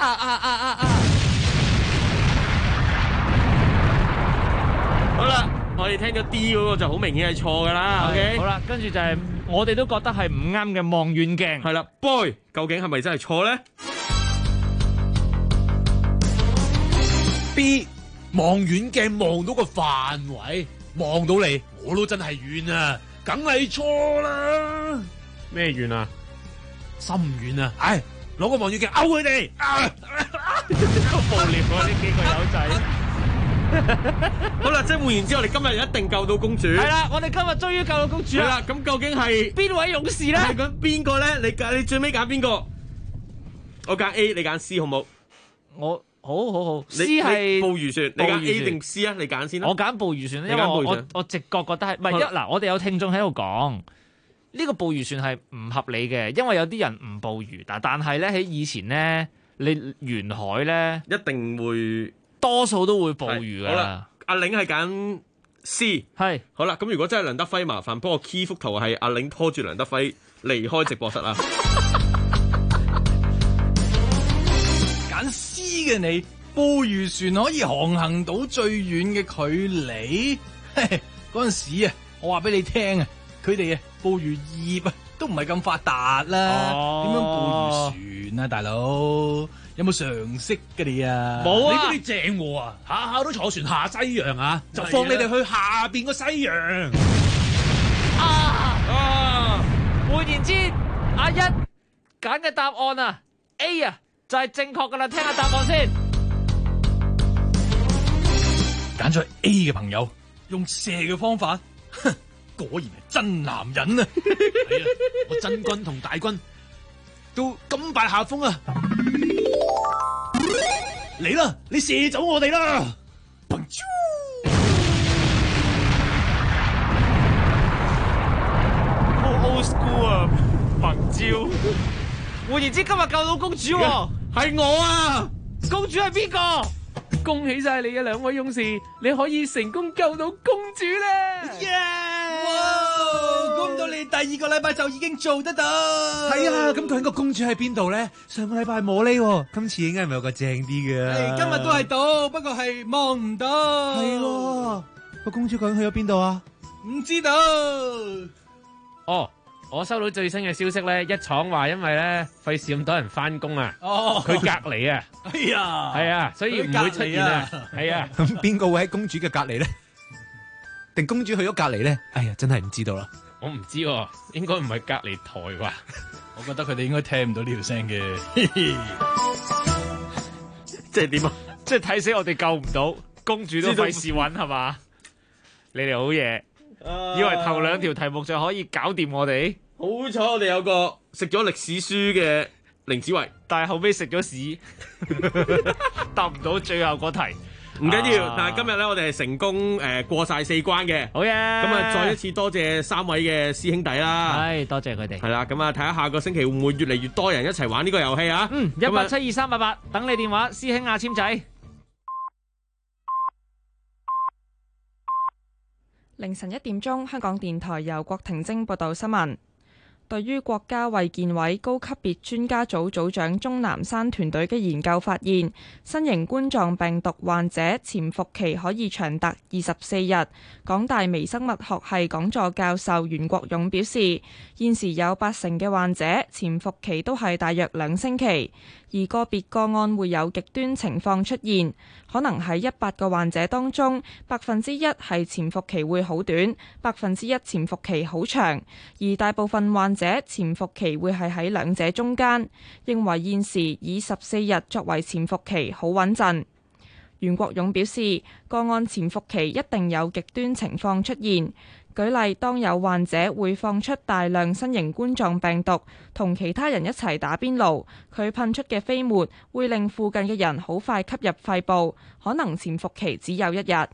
好啦，我哋聽咗 D 嗰個就好明顯係錯噶啦。OK， 好啦，跟住就係我哋都覺得係唔啱嘅望遠鏡。 係啦 ，Boy， 究竟係咪真係錯咧 ？B， 望遠鏡望到個範圍，望到你，我都真係遠啊，梗係錯啦。 咩遠啊？ 心遠啊！攞個望遠鏡勾佢哋。 好無聊啊！呢幾個友仔。 好啦，即係換言之，我哋今日一定救到公主。 係啦，我哋今日終於救到公主啦。 係啦，咁究竟係邊位勇士咧？ 係咁邊個咧？你最尾揀邊個？我揀 A， 你揀 C 好唔好？ 我好。 C 係捕魚船，你揀 A 定 C 啊？你揀先啦。 我揀捕魚船，因為我直覺覺得係唔係嗱，我哋有聽眾喺度講呢個捕魚船係唔合理嘅，因為有啲人唔捕魚，但係咧喺以前咧，你沿海咧一定會。 多數都會捕魚噶。 好啦，阿玲係揀 C。 係。 好啦，咁如果真係梁德輝，麻煩幫我 key 幅圖係阿玲拖住梁德輝離開直播室啦。 嘅你，捕魚船可以航行到最遠嘅距離。嗰陣時啊，我話俾你聽啊，佢哋啊捕魚業啊都唔係咁發達啦。點樣捕魚船啊，大佬？有冇常識㗎你啊？ 冇啊！你嗰啲正喎啊，下下都坐船下西洋啊，就放你哋去下邊個西洋。 換言之，阿一揀嘅答案啊 A 啊就係正確噶啦，聽下答案先。 揀咗 A 嘅朋友用射嘅方法，哼，果然係真男人啊！ 係啊，我真軍同大軍都甘拜下風啊！嚟啦，你射走我哋啦！ 好 old school 啊，彭招。換言之，今日救到公主喎， 係我啊！ 公主係邊個？ 恭喜晒你嘅兩位勇士，你可以成功救到公主啦！ 哇！估唔到你第二個禮拜就已經做得到。 係啊，咁究竟個公主喺邊度咧？上個禮拜冇呢喎，今次應該係咪有個正啲嘅？ 今日都係到，不過係望唔到。 係喎，個公主究竟去咗邊度啊？ 唔知道。 哦，我收到最新嘅消息咧，一廠話因為咧費事咁多人翻工啊，佢隔離啊， 哎呀， 係啊，所以唔會出現啊，係啊。 咁邊個會喺公主嘅隔離咧？定公主去咗隔離咧？哎呀，真係唔知道啦。 我唔知喎，應該唔係隔離台啩。 我覺得佢哋應該聽唔到呢條聲嘅。 即係點啊？ 即係睇死我哋救唔到，公主都費事揾係嘛？你哋好嘢，以為頭兩條題目就可以搞掂我哋。 好彩我哋有個食咗歷史書嘅凌子維， 但係後尾食咗屎，答唔到最後嗰題。 唔緊要，但係今日咧我哋係成功過晒4關嘅。 好嘢！ 咁啊，再一次多謝3位嘅師兄弟啦。 係，多謝佢哋。 係啦，咁啊，睇下下個星期會唔會越嚟越多人一齊玩呢個遊戲啊 ？1872388，等你電話，師兄阿簽仔。 凌晨1點鐘，香港電台由郭婷晶報道新聞。對於國家衛健委高級別專家組組長鍾南山團隊嘅研究發現，新型冠狀病毒患者潛伏期可以長達24日。港大微生物學系講座教授袁國勇表示，現時有80%嘅患者潛伏期都係大約2星期，而個別個案會有極端情況出現，可能喺100個患者當中1%係潛伏期會好短，1%潛伏期好長，而大部分患者潛伏期會係喺兩者中間，認為現時以14日作為潛伏期好穩陣。袁國勇表示，個案潛伏期一定有極端情況出現，舉例當有患者會放出大量新型冠狀病毒，同其他人一齊打邊爐，佢噴出嘅飛沫會令附近嘅人好快吸入肺部，可能潛伏期只有1日。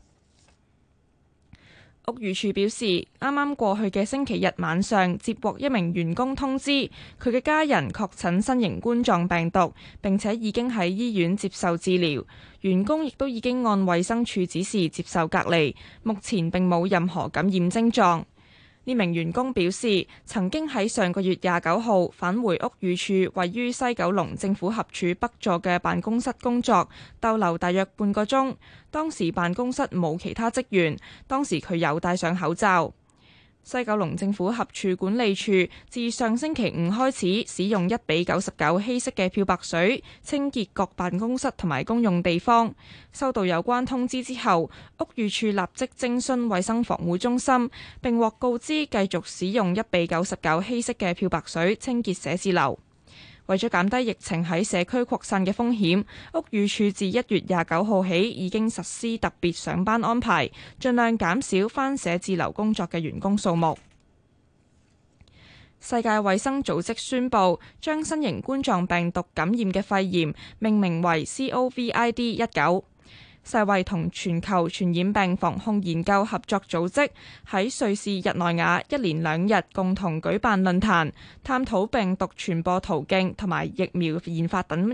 屋宇署表示，啱啱過去嘅星期日晚上接獲一名員工通知，佢嘅家人確診新型冠狀病毒，並且已經喺醫院接受治療。員工亦都已經按衛生署指示接受隔離，目前並冇任何感染症狀。呢名員工表示，曾經喺上個月29號返回屋宇署位於西九龍政府合署北座嘅辦公室工作，逗留大約半個鐘。當時辦公室冇其他職員，當時佢有戴上口罩。西九龍政府合署管理處自上星期5開始使用1:99稀釋嘅漂白水清潔各辦公室同埋公用地方。收到有關通知之後，屋宇署立即徵詢衛生防護中心，並獲告知繼續使用1:99稀釋嘅漂白水清潔寫字樓。為咗減低疫情喺社區擴散嘅風險，屋宇署自1月29號起已經實施特別上班安排，盡量減少返寫字樓工作嘅員工數目。世界衛生組織宣布將新型冠狀病毒感染嘅肺炎命名為 COVID-19。世衛同全球傳染病防控研究合作組織喺瑞士日內瓦1連2日共同舉辦論壇，探討病毒傳播途徑同埋疫苗研發等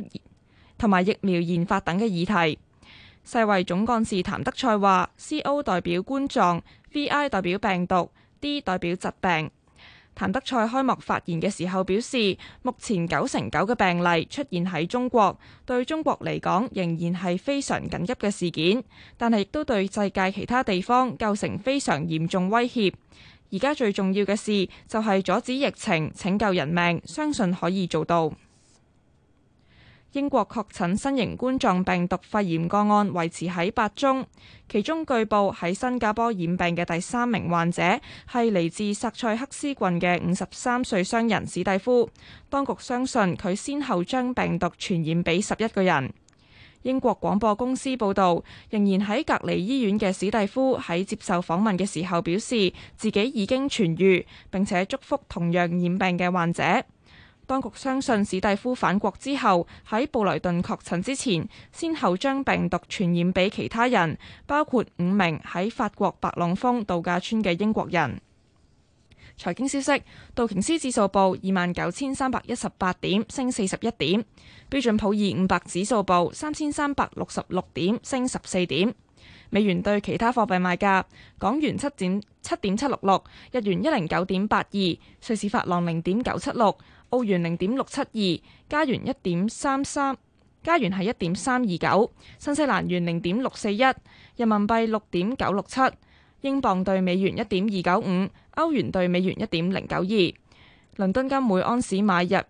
嘅議題。世衛總幹事譚德塞話 ：CO 代表冠狀，VI 代表病毒，D 代表疾病。 譚德塞開幕發言嘅時候表示，目前99%嘅病例出現喺中國，對中國嚟講仍然係非常緊急嘅事件，但係亦都對世界其他地方構成非常嚴重威脅。而家最重要嘅事就係阻止疫情，拯救人命，相信可以做到。英國確診新型冠狀病毒肺炎個案維持喺8宗，其中據報喺新加坡染病嘅第3名患者係嚟自薩塞克斯郡嘅53歲商人史蒂夫，當局相信佢先後將病毒傳染俾11個人。英國廣播公司報導，仍然喺隔離醫院嘅史蒂夫喺接受訪問嘅時候表示，自己已經痊癒，並且祝福同樣染病嘅患者。當局相信史蒂夫返國之後喺布萊頓確診之前，先後將病毒傳染俾其他人，包括5名喺法國白朗峰度假村嘅英國人。財經消息，道瓊斯指數報29,318點，升41點；標準普爾500指數報3,366點，升14點。美元對其他貨幣賣價：港元7.766，日元109.82，瑞士法郎0.976，澳元0.672，加元1.33，加元係1.329，新西蘭元0.641，人民幣6.967，英鎊對美元1.295，歐元對美元1.092。倫敦金每安士買入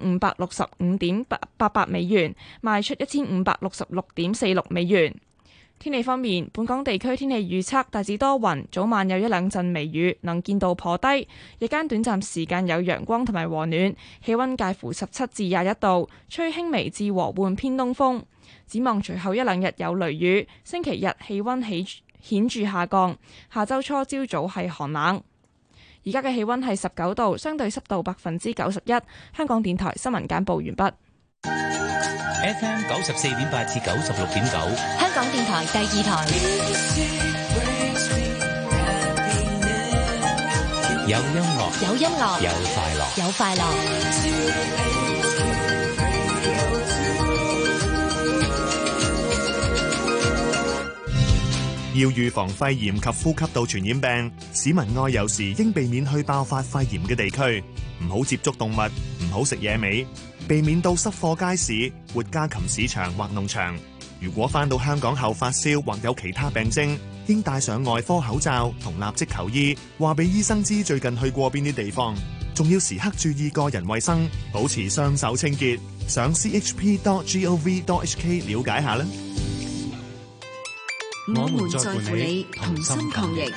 1565.88美元，賣出1566.46美元。天氣方面，本港地區天氣預測大致多雲，早晚有一兩陣微雨，能見度頗低。日間短暫時間有陽光同埋和暖，氣溫介乎17至21度，吹輕微至和緩偏東風。展望隨後一兩日有雷雨，星期日氣溫顯著下降，下周初朝早係寒冷。而家嘅氣溫係19度，相對濕度91%。香港電台新聞簡報完畢。 FM 94.8至96.9， 香港電台第2台。 有音樂， 有音樂， 有快樂， 有快樂。 要預防肺炎及呼吸道傳染病，市民外遊時應避免去爆發肺炎嘅地區，唔好接觸動物，唔好食野味，避免到濕貨街市、活家禽市場或農場。如果返到香港後發燒或有其他病徵，應戴上外科口罩同立即求醫，話俾醫生知最近去過邊啲地方。仲要時刻注意個人衛生，保持雙手清潔。上 chp.gov.hk 了解下啦。 我們在乎你，同心抗疫。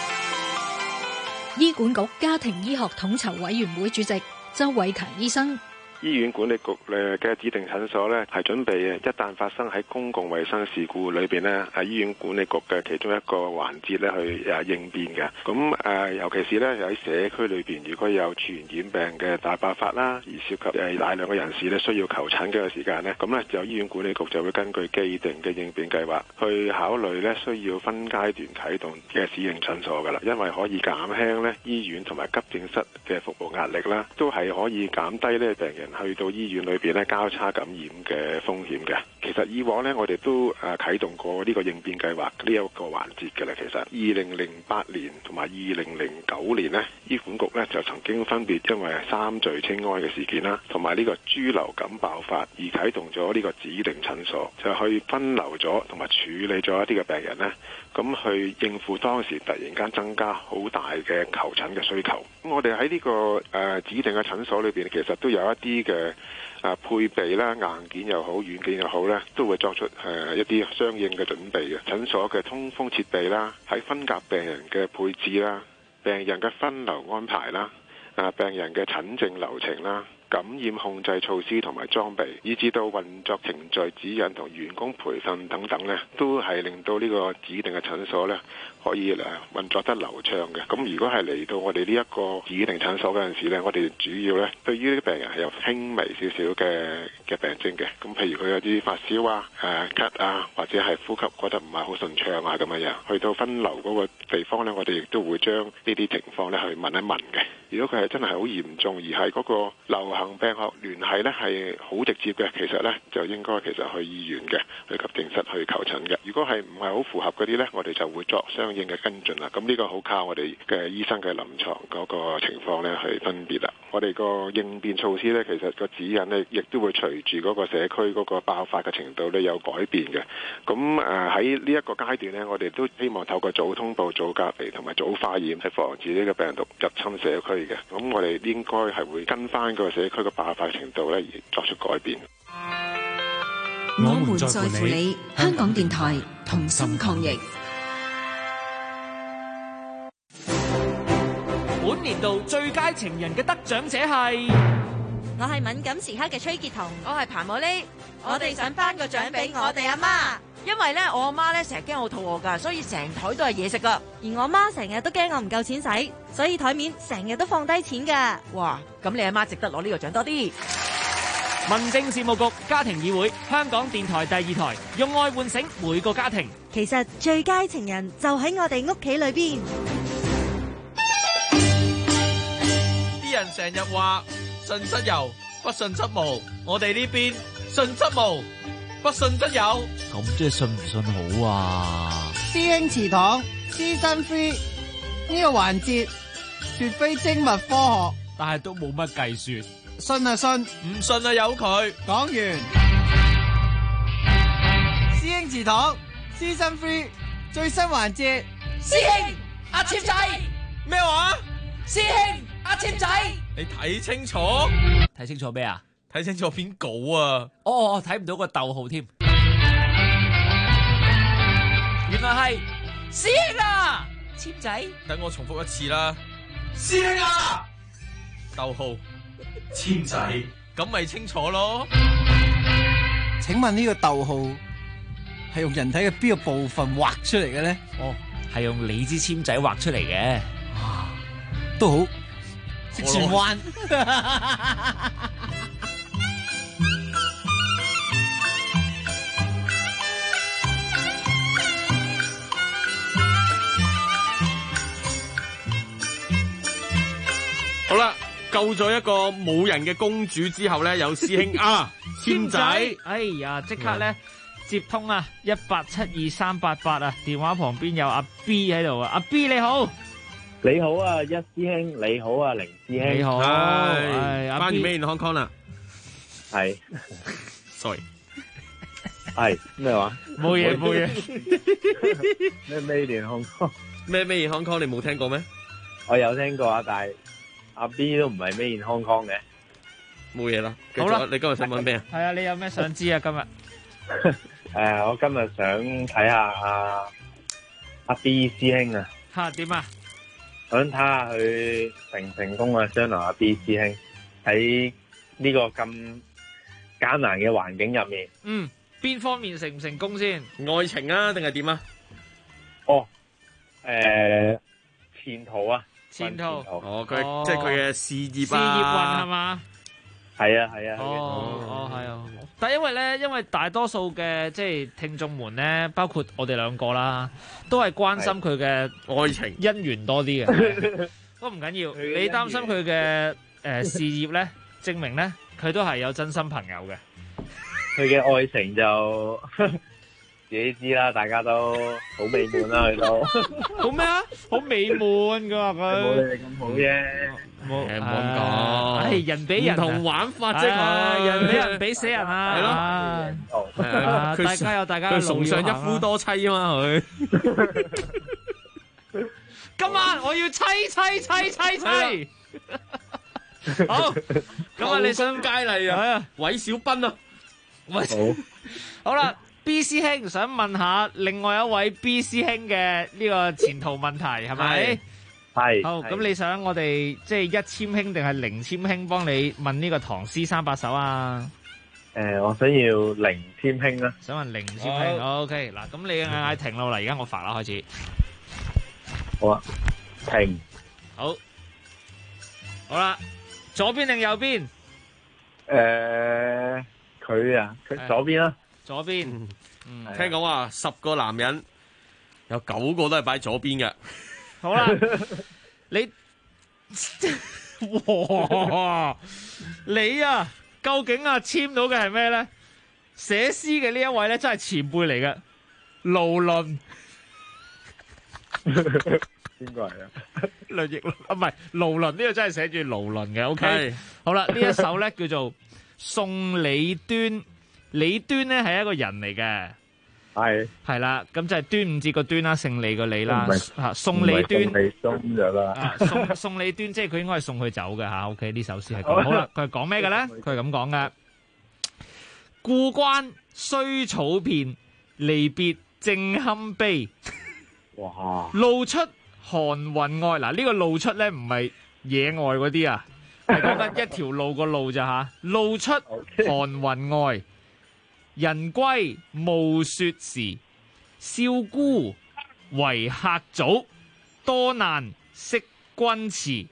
醫管局家庭醫學統籌委員會主席周偉強醫生。 醫院管理局嘅指定診所呢，係準備一旦發生喺公共衛生事故裏邊呢，係醫院管理局嘅其中一個環節呢去應變嘅。咁尤其是呢，喺社區裏邊，如果有傳染病嘅大爆發啦，而涉及大量嘅人士呢需要求診嘅時間呢，咁呢就醫院管理局就會根據既定嘅應變計劃去考慮呢需要分階段啟動嘅指定診所噶啦，因為可以減輕呢醫院同埋急症室嘅服務壓力啦，都係可以減低呢病人去到醫院裏邊咧交叉感染嘅風險嘅。其實以往呢，我哋都啟動過呢個應變計劃呢一個環節嘅啦。其實2008年同埋2009年呢，醫管局呢就曾經分別因為三聚氰胺嘅事件啦，同埋呢個豬流感爆發而啟動咗呢個指定診所，就去分流咗同埋處理咗一啲嘅病人呢，咁去應付當時突然間增加好大嘅求診嘅需求。咁我哋喺呢個指定嘅診所裏邊，其實都有一啲嘅配備啦，硬件又好，軟件又好咧，都會作出一啲相應嘅準備嘅。診所嘅通風設備啦，喺分隔病人嘅配置啦，病人嘅分流安排啦，病人嘅診症流程啦，感染控制措施同埋裝備，以至到運作程序指引同員工培訓等等呢，都係令到呢個指定嘅診所呢可以運作得流暢嘅。咁如果係嚟到我哋呢一個指定診所嗰陣時呢，我哋主要呢對於啲病人係有輕微少少嘅病徵嘅。咁譬如佢有啲發燒啊、咳啊，或者係呼吸覺得唔係好順暢啊咁樣，去到分流嗰個地方呢，我哋亦都會將呢啲情況呢去問一問嘅。如果佢係真係好嚴重，而係嗰個流行病學聯繫呢係好直接嘅，其實呢就應該去醫院嘅，去急症室去求診嘅。如果係唔係好符合嗰啲呢，我哋就會作相應嘅跟進啦。咁呢個好靠我哋嘅醫生嘅臨床嗰個情況呢去分別啦。我哋個應變措施呢，其實個指引呢亦都會隨住嗰個社區嗰個爆發嘅程度呢有改變嘅。咁喺呢一個階段呢，我哋都希望透過早通報、早隔離同埋早化驗，係防止呢個病毒入侵社區嘅。咁我哋應該係會跟翻個社區嘅爆發程度呢而作出改變。 我們在乎你，香港電台同心抗疫。 本年度最佳情人嘅得獎者係， 我係敏感時刻嘅崔潔彤，我係彭寶莉，我哋想頒個獎俾我哋阿媽， 因為咧我阿媽咧成日驚我肚餓㗎，所以成台都係嘢食㗎。 而我媽成日都驚我唔夠錢使，所以台面成日都放低錢㗎。 哇！咁你阿媽值得攞呢個獎多啲。 民政事務局家庭議會，香港電台第2台，用愛喚醒每個家庭。 其實最佳情人就喺我哋屋企裏邊。 啲人成日話信則有，不信則無。我哋呢邊信則無，不信則有。 咁即係信唔信好啊？ 師兄祠堂Season 3呢個環節絕非精密科學， 但係都冇乜計算。 信啊信， 唔信啊由佢。 講完。師兄祠堂Season 3最新環節， 師兄阿簽仔咩話？ 師兄阿簽仔， 你睇清楚， 睇清楚咩啊？ 睇清楚篇稿啊！ 哦，睇唔到個逗號添。 原來係師兄啊，簽仔。 等我重複一次啦， 師兄啊， 逗號簽仔，咁咪清楚咯。 請問呢個逗號係用人體嘅邊個部分畫出嚟嘅咧？ 哦，係用你支簽仔畫出嚟嘅。 都好識轉彎。 好啦，救咗一個冇人嘅公主之後咧，有師兄啊，簽仔， 哎呀，即刻咧接通啊，1872388啊，電話旁邊有阿 B 喺度啊，阿 B 你好。 你好啊，一師兄，你好啊，凌師兄， 你好， 係翻完咩 in Hong Kong 啦？ 係 ，sorry， 係咩話？ 冇嘢冇嘢， 咩 Made in Hong Kong？ 咩 Made in Hong Kong？你冇聽過咩？ 我有聽過啊，但係阿 B 都唔係 Made in Hong Kong 嘅。 冇嘢啦， 好啦， 你今日想問咩啊？ 係啊，你有咩想知啊？今日我今日想睇下阿 B 師兄啊。 吓點啊？ 想睇下佢成唔成功啊！將來阿 B 師兄喺呢個咁艱難嘅環境入面， 邊方面成唔成功先？ 愛情啊，定係點啊？ 哦，前途啊， 前途， 哦，佢即係佢嘅事業事業運係嘛？ 係啊係啊。 哦係啊。但係因為大多數嘅即係聽眾們咧，包括我哋兩個啦，都係關心佢嘅愛情姻緣多啲嘅。都唔緊要，你擔心佢嘅事業咧，證明咧佢都係有真心朋友嘅。 佢嘅愛情就自己知啦，大家都好美滿啦，佢都好咩啊？好美滿噶佢， 冇你哋咁好啫。 冇咁講， 係人比人唔同玩法啫， 人比人比死人啊！係咯，大家有大家嘅路要行。 佢崇尚一夫多妻啊嘛，佢。 今晚我要妻。好，咁啊，你想佳麗啊？韋小斌啊， 好啦。B 師兄想問下另外一位 B 師兄嘅呢個前途問題係咪？ 係。 好，咁你想我哋即係一簽兄定係零簽兄幫你問呢個唐詩三百首啊？ 我想要零簽兄啦。 想問零簽兄 ，OK 嗱，咁你嗌停咯啦，而家我發啦開始。 好啊，停。 好啦，左邊定右邊？ 佢啊，佢左邊啦。 左邊， 聽講話10個男人有9個都係擺左邊嘅。 好啦，你哇！你啊，究竟啊簽到嘅係咩咧？寫詩嘅呢一位咧，真係前輩嚟嘅，盧倫。 邊個係啊？ 梁奕倫啊，唔係盧倫，呢個真係寫住盧倫嘅。OK， 係好啦，呢一首咧叫做《送李端》，李端咧係一個人嚟嘅。係啦，咁就係端午節個端啦，勝利個利啦，吓送李端， 送咗啦， 送李端，即係佢應該係送佢走嘅吓。OK， 呢首詩係咁。好啦，佢係講咩嘅咧？佢係咁講嘅：故關雖草遍，離別正堪悲。 哇！ 露出寒雲外，嗱呢個露出咧唔係野外嗰啲啊，係講緊一條路個路咋吓。露出寒雲外。人歸暮雪時，少孤為客早，多難識君遲。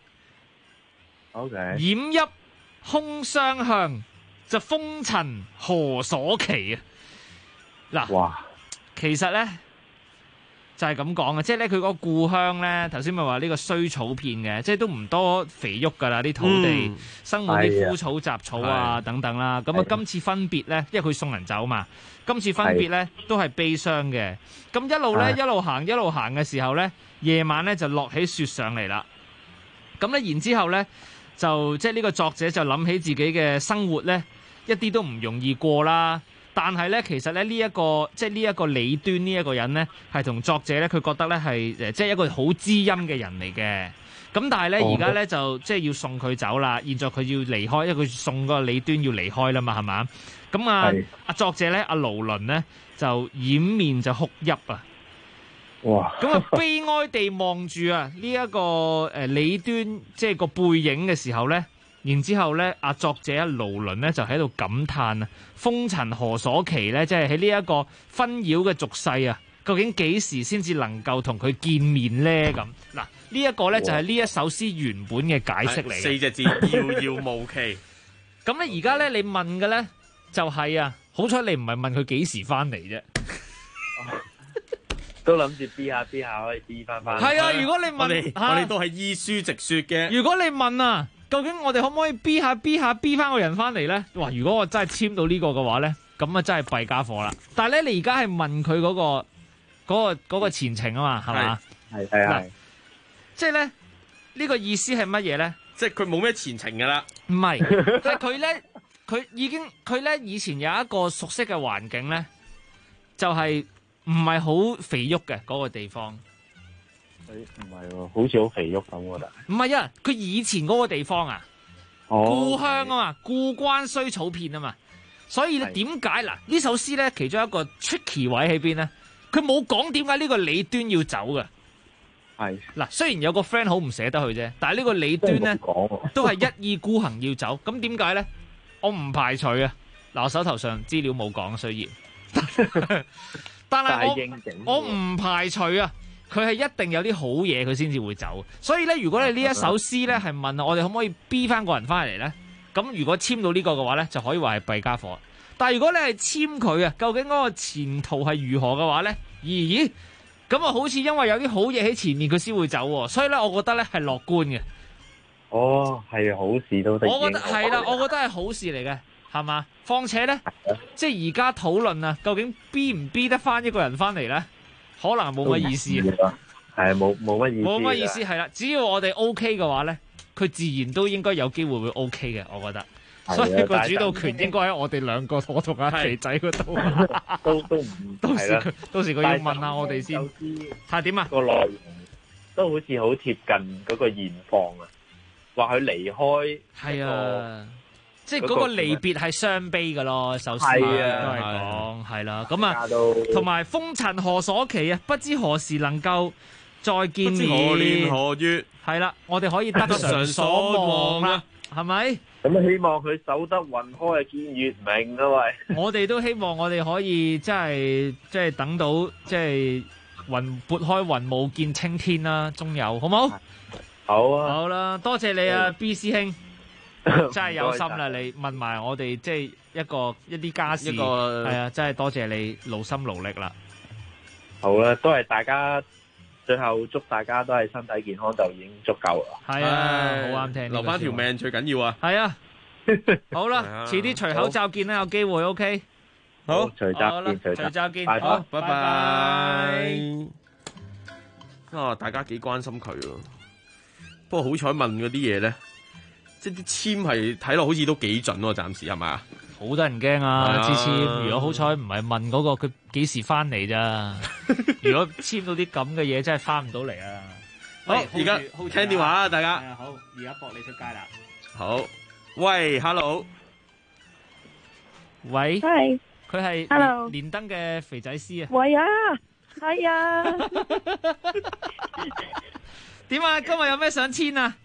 Okay. 掩泣空相向，就風塵何所期啊！嗱，其實咧就係咁講嘅，即係咧佢嗰個故鄉咧，頭先咪話呢個衰草遍嘅，即係都唔多肥沃噶啦，啲土地生滿啲枯草雜草啊等等啦。咁啊，今次分別咧，因為佢送人走嘛，今次分別咧都係悲傷嘅。咁一路咧一路行嘅時候咧，夜晚咧就落起雪上嚟啦。咁咧然之後咧就即係呢個作者就諗起自己嘅生活咧，一啲都唔容易過啦。但係咧，其實咧呢一個即係呢一個李端呢一個人咧，係同作者咧，佢覺得咧係即係一個好知音嘅人嚟嘅。咁但係咧，而家咧就即係要送佢走啦。現在佢要離開，因為佢送個李端要離開啦嘛，係嘛？咁啊，作者咧，阿盧倫咧就掩面就哭泣啊！哇！咁啊，悲哀地望住啊呢一個李端即係個背影嘅時候咧。然之後咧，阿作者阿盧倫咧就喺度感嘆啊，風塵何所期咧？即係喺呢一個紛擾嘅俗世啊，究竟幾時先至能夠同佢見面咧？咁嗱，呢一個咧就係呢一首詩原本嘅解釋嚟嘅。 4隻字，遙遙無期。 咁咧而家咧你問嘅咧就係啊，好彩你唔係問佢幾時翻嚟啫。 都諗住 B 下可以 B 翻。 係啊，如果你問我哋都係依書直說嘅。 如果你問啊，究竟我哋可唔可以 B 翻個人翻嚟咧？哇！如果我真係簽到呢個嘅話咧，咁啊真係弊家伙啦。但係咧，你而家係問佢嗰個前程啊嘛，係嘛？係嗱，即係咧呢個意思係乜嘢咧？ 即係佢冇咩前程噶啦。 唔係，係佢咧以前有一個熟悉嘅環境咧，就係唔係好肥沃嘅嗰個地方。 唔係喎，好似好肥沃咁喎， 唔係啊，佢以前嗰個地方啊，故鄉啊嘛，故關雖草遍啊嘛，所以咧點解嗱呢首詩咧其中一個 tricky 位喺邊咧？佢冇講點解呢個李端要走嘅。係嗱，雖然有個 friend 好唔捨得佢啫，但係呢個李端咧都係一意孤行要走。咁點解咧？我唔排除啊。嗱，我手頭上資料冇講，雖然，但係我唔排除啊。佢係一定有啲好嘢，佢先至會走。所以咧，如果你呢一首詩咧係問我哋可唔可以 B 翻個人翻嚟咧？咁如果簽到呢個嘅話咧，就可以話係弊家伙。但係如果你係簽佢啊，究竟嗰個前途係如何嘅話咧？咦？咁啊，好似因為有啲好嘢喺前面，佢先會走。所以咧，我覺得咧係樂觀嘅。 哦，係好事都得。 我覺得係啦，我覺得係好事嚟嘅，係嘛？況且咧，即係而家討論啊，究竟 B 唔 B 得翻一個人翻嚟咧？可能冇乜意思， 係冇乜意思， 冇乜意思係啦。只要我哋 OK 嘅話咧，佢自然都應該有機會會 OK 嘅，我覺得。所以個主導權應該喺我哋兩個，我同阿肥仔嗰度。 都唔到時佢要問下我哋先。係點啊？ 個內容都好似好貼近嗰個現況啊！話佢離開係啊。即係嗰個離別係傷悲嘅咯，首先都係講係啦，咁啊，同埋風塵何所期啊？不知何時能夠再見面？ 何年何月？ 係啦，我哋可以得償所望啦，係咪？ 咁希望佢守得雲開見月明啊！喂， 我哋都希望我哋可以即係等到即係撥開雲霧見青天啦，終有好冇？ 好啊！ 好啦，多謝你啊 ，B 師兄。真係有心啦！你問埋我哋即係一啲家事，係啊！真係多謝你勞心勞力啦。 好啦，都係大家最後祝大家都係身體健康就已經足夠啦。 係啊，好啱聽。 留翻條命最緊要啊！ 係啊，好啦，遲啲除口罩見啦，有機會 OK。 好， 除罩見， 除罩見， 好， 拜拜。啊，大家幾關心佢喎。不過好彩問嗰啲嘢咧，即係啲簽係睇落好似都幾準喎，暫時係咪啊？ 好多人驚啊！支簽，如果好彩唔係問嗰個佢幾時翻嚟咋？如果簽到啲咁嘅嘢，真係翻唔到嚟啊！ 好，而家聽電話啊，大家。 好，而家駁你出街啦。 好，喂 ，hello， 喂， 係， 佢係 Hello 連登嘅肥仔師啊。 喂啊，係啊。 點啊？今日有咩想簽啊？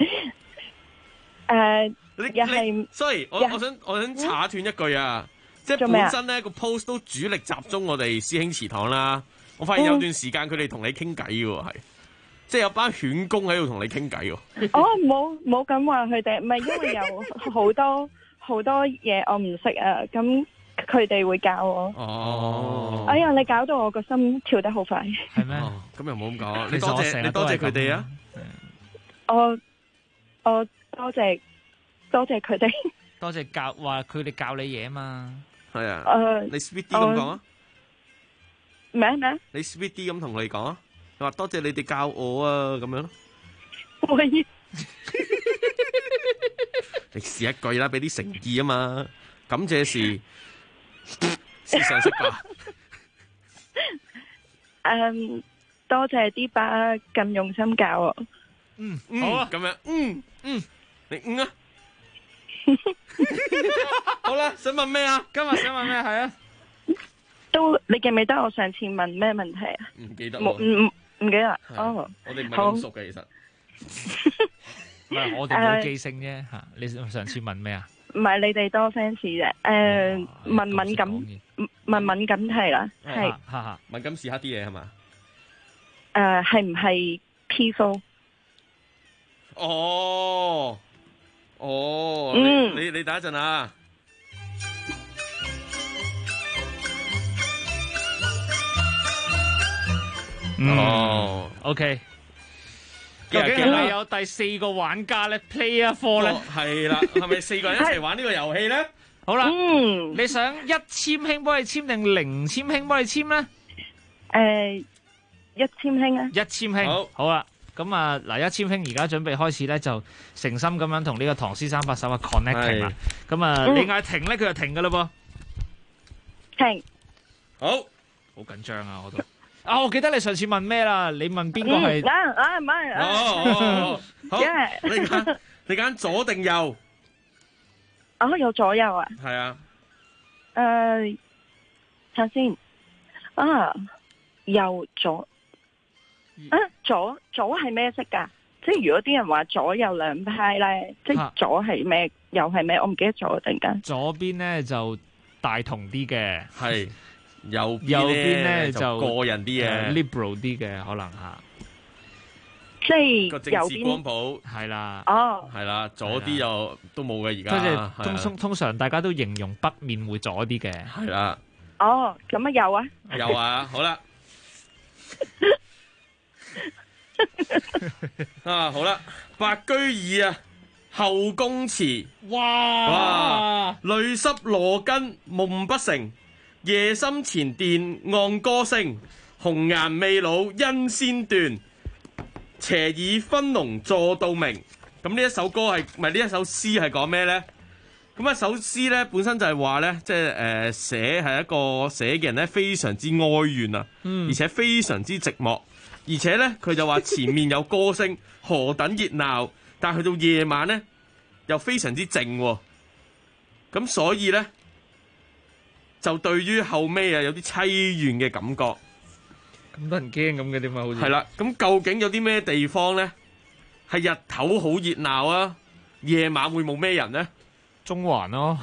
又係 ，sorry，我想查斷一句啊，即係本身咧個 post 都主力集中我哋師兄祠堂啦。我發現有段時間佢哋同你傾偈嘅喎，係，即係有班犬公喺度同你傾偈喎。 哦，冇咁話佢哋，唔係因為有好多嘢我唔識啊，咁佢哋會教我。 哦。 哎呀，你搞到我個心跳得好快。 係咩？ 咁又冇咁講，你多謝佢哋啊。 我多謝佢哋。 多謝話佢哋教你嘢嘛。 係啊。你 sweet 啲咁講啊。 咩？ 你 sweet 啲咁同佢哋講啊。你話多謝你哋教我啊，咁樣咯。 我意。 你試一句啦，俾啲誠意啊嘛。感謝事，思想識吧。 多謝啲爸咁用心教我。 好啊，咁樣，你啊。好啦，想問咩啊？ 今日想問咩？係啊。 你記唔記得我上次問咩問題啊？ 唔記得。 唔記得。哦。 我哋唔係咁熟嘅，其實。 唔係我哋冇記性啫吓。你上次問咩啊？ 唔係你哋多 fans 啫。問敏感題啦，係。 敏感時刻啲嘢係嘛？ 係唔係 P4？ 哦，你等一陣啊。 OK。究竟係咪有第4個玩家咧 ？Play 啊4咧？ 係啦，係咪4個人一齊玩呢個遊戲咧？ 好啦，你想一簽兄幫你簽定零簽兄幫你簽咧？ 一簽兄啊！ 一簽兄，好啦。咁啊，嗱，一簽兄而家準備開始咧，就誠心咁樣同呢個唐詩三百首嘅 connecting 啦。咁啊，你嗌停咧，佢就停噶啦噃。 停。 好緊張啊！我都。我記得你上次問咩啦？你問邊個係？ 唔係。 好。你揀左定右？ 有左右啊？ 係啊。 睇下先。右左。左係咩色噶？即係如果啲人話左右兩派咧，即係左係咩，右係咩？我唔記得咗突然間。 左邊咧就大同啲嘅， 係右邊咧就個人啲嘅 ，liberal 啲嘅可能吓。 即係個政治光譜係啦， 係啦，左啲又都冇嘅而家。通常大家都形容北面會左啲嘅， 係啦。 咁啊有啊。 有啊，好啦。好啦，白居易啊，後宮詞，哇，淚濕羅巾夢不成，夜深前殿按歌聲，紅顏未老因仙斷，斜倚分龍坐道明。咁呢一首歌係咪呢一首詩係講咩呢？咁一首詩呢本身就係話呢，即係寫係一個寫嘅人呢非常之哀怨啊，而且非常之寂寞。而且咧，佢就話前面有歌聲，何等熱鬧，但係去到夜晚咧，又非常之靜喎。咁所以咧，就對於後尾有啲淒怨嘅感覺。 咁多人驚咁嘅點解好似？ 係啦，咁究竟有啲咩地方咧，係日頭好熱鬧啊，夜晚會冇咩人咧？ 中環咯。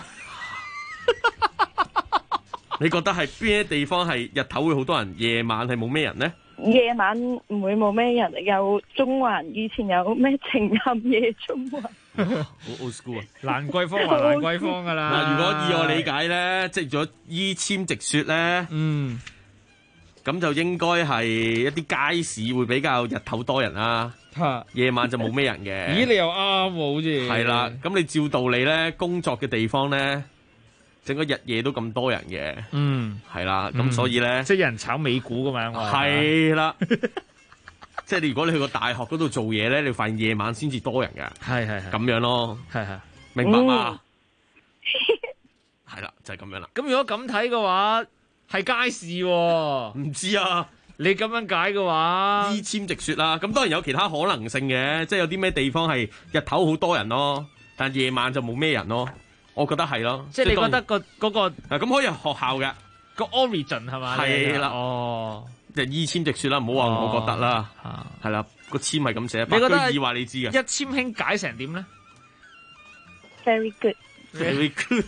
你覺得係邊啲地方係日頭會好多人，夜晚係冇咩人咧？ 夜晚唔會冇咩人，有中環以前有咩情暗夜中環， 好 old school 啊！ 蘭桂坊還蘭桂坊噶啦。 嗱，如果以我理解咧，即係如果依簽直說咧， 咁就應該係一啲街市會比較日頭多人啦，夜晚就冇咩人嘅。 咦，你又啱喎，好似係啦。咁你照道理咧，工作嘅地方咧，整個日夜都咁多人嘅。係啦。咁所以咧， 即係有人炒美股咁樣。 係啦。即係你如果你去個大學嗰度做嘢咧，你發現夜晚先至多人㗎。 係咁樣咯。 係明白嘛？係啦，就係咁樣啦。 咁如果咁睇嘅話，係街市喎。 唔知啊， 你咁樣解嘅話， 依簽直說啦。咁當然有其他可能性嘅，即係有啲咩地方係日頭好多人咯，但夜晚就冇咩人咯。我覺得係咯。 即係你覺得嗰個咁可以係學校嘅個 origin 係嘛？ 係啦。 哦， 就依簽直說啦，唔好話我覺得啦。係啦，個簽係咁寫。 你覺得白居易話你知嘅？ 一簽興解成點咧 ？Very good。Very good。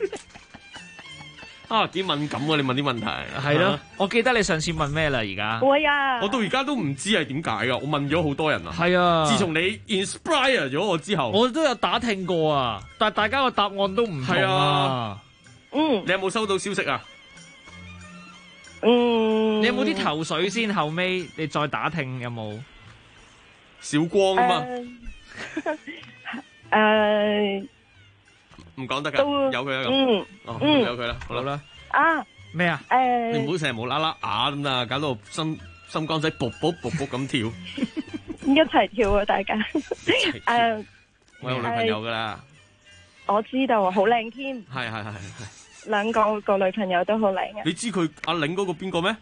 啊，幾敏感喎！你問啲問題係咯，我記得你上次問咩啦？而家會啊， 我到而家都唔知係點解噶。我問咗好多人啊。 係啊， 自從你 inspire 咗我之後， 我都有打聽過啊，但係大家個答案都唔同啊。 你有冇收到消息啊？ 你有冇啲頭緒先？後尾你再打聽有冇？ 小光啊嘛。唔講得噶，有佢啦咁。有佢啦，好啦。 啊咩啊？ 你唔好成日無啦啦咁啊，搞到心肝仔卜卜卜卜咁跳。 一齊跳啊！大家。 我有女朋友噶啦。 我知道，好靚添。 係。 兩個女朋友都好靚嘅。 你知佢阿玲嗰個邊個咩？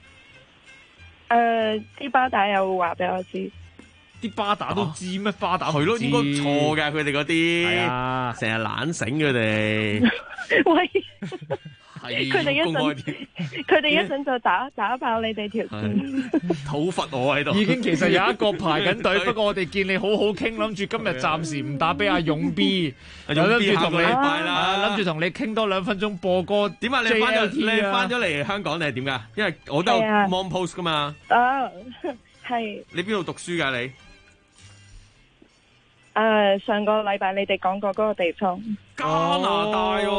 啲巴打有話俾我知。 啲巴打都知咩？巴打係咯，應該錯㗎，佢哋嗰啲。係啊， 成日懶醒佢哋。 喂， 佢哋一陣就打爆你哋條線。 討伐我喺度。 已經其實有一個排緊隊，不過我哋見你好好傾，諗住今日暫時唔打俾阿勇 B， 諗住同你諗住同你傾多2分鐘播歌。 點啊？你翻咗嚟香港定係點㗎？因為我都有 Mon Post 㗎嘛。 係。你邊度讀書㗎你？ 上個禮拜你哋講過嗰個地方， 加拿大喎。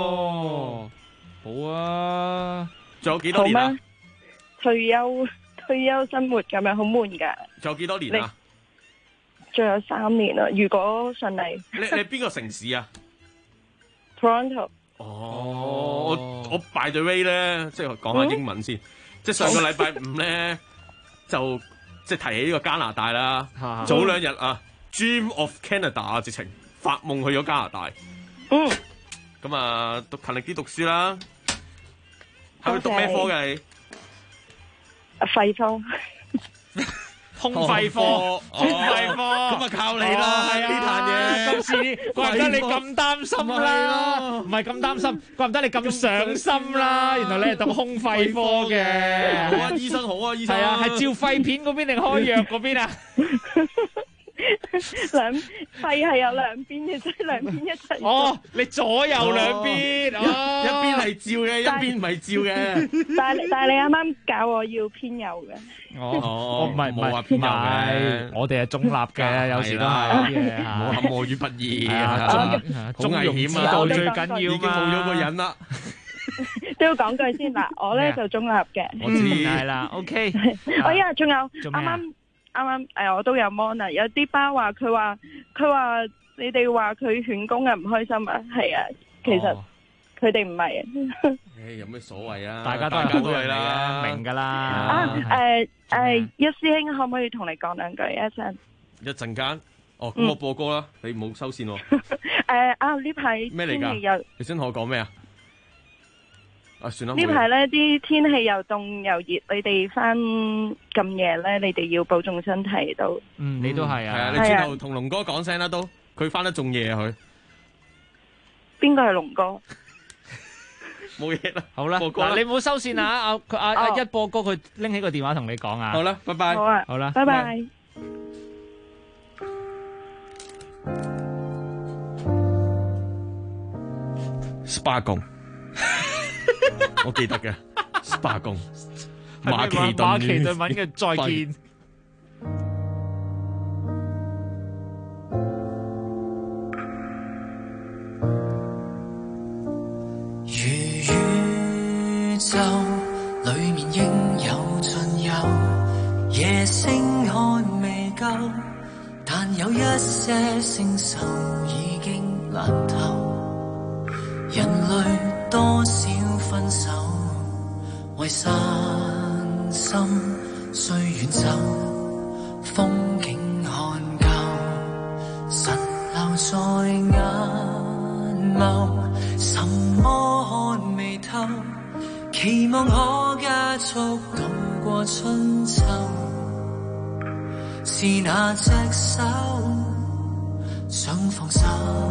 好啊， 仲有幾多年啊？ 退休生活咁樣好悶噶。 仲有幾多年啊？ 仲有3年啊！如果順利。 你邊個城市啊 ？Toronto。 我 by the way 咧，即係講下英文先。即係上個禮拜5咧，就即係提起呢個加拿大啦。早2日啊。Dream of Canada 啊，直情發夢去咗加拿大。咁啊，勤力啲讀書啦。係咪讀咩科嘅你？ 廢科。 空肺科。咁啊靠你啦！呢壇嘢。 今次怪唔得你咁擔心啦，唔係咁擔心，怪唔得你咁上心啦。原來你係讀空肺科嘅。 好啊，醫生好啊，醫生。 係啊，係照肺片嗰邊定開藥嗰邊啊？ 肺係有2邊嘅，即係2邊一齊。 哦，你左右2邊， 一邊係照嘅，一邊唔係照嘅。 但係你啱啱教我要偏右嘅。 我唔係冇話偏右嘅， 我哋係中立嘅，有時都係。 唔好陷我於不義， 中危險啊！ 道最緊要， 已經冇咗個人啦。 都要講句先啦，我咧就中立嘅。 我知係啦 ，OK。 哎呀，仲有啱啱我都有 mon 啊，有啲巴話佢話你哋話佢犬工啊唔開心啊，係啊，其實佢哋唔係啊。 有咩所謂啊？ 大家都係啦，明㗎啦。 一師兄可唔可以同你講2句一陣間？咁我播歌啦，你唔好收線喎。 呢排咩嚟㗎？你先同我講咩啊？算啦。 呢排咧啲天氣又凍又熱，你哋翻咁夜咧，你哋要保重身體都。 你都係啊。係啊， 你轉頭同龍哥講聲啦，都佢翻得仲夜啊佢。 邊個係龍哥？ 冇嘢啦。 好啦，嗱你唔好收線啊！阿一播歌，佢拎起個電話同你講啊。 好啦，拜拜。 好啊， 好啦， 拜拜。 SPA 工。我記得嘅 SPA 工，馬其頓文嘅再見。 如宇宙裏面應有夜星看未夠，但有一些星辰已經爛透。人類多少分手，為散心雖遠走，風景看夠，實留在眼眸，什麼看未透，期望可加速渡過春秋。是那隻手想放手，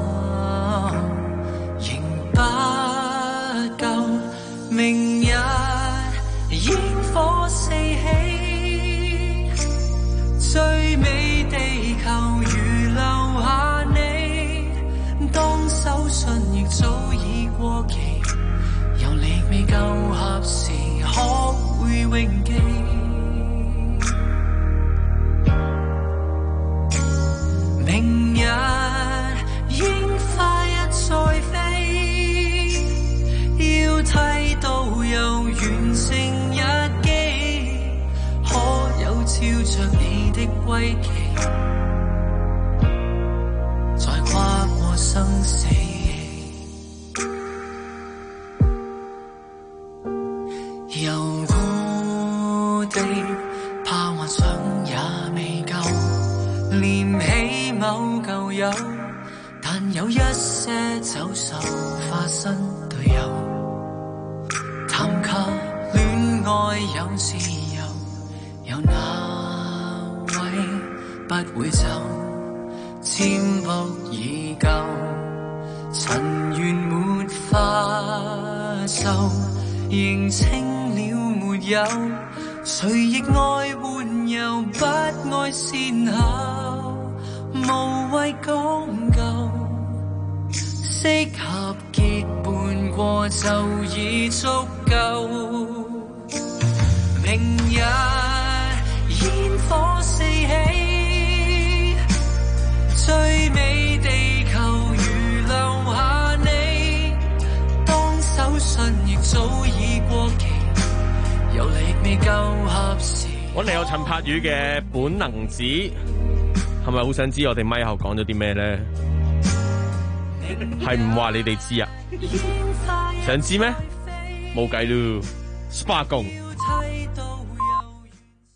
仍不夠。明日煙火四起，最美地球如留下你。當手信亦早已過期，有力未夠合時，可會永記？明日煙花一再飛，要睇到又完成日記，可有照着你的歸期，再跨過生死。遊故地，怕幻想也未夠，念起某舊友，但有一些走獸化身隊友，談及戀愛有自由，有哪位不會走？占卜已久，塵緣沒化皺，認清了沒有？誰亦愛換又不愛先後，無謂講究，適合結伴過就已足夠。明日煙火四起，最美地球如留下你。當手信亦早已過期，有力未夠合時。 我哋有陳柏宇嘅本能寺，係咪好想知我哋咪後講咗啲咩咧？係唔話你哋知啊？想知咩？冇計咯，Spark 共。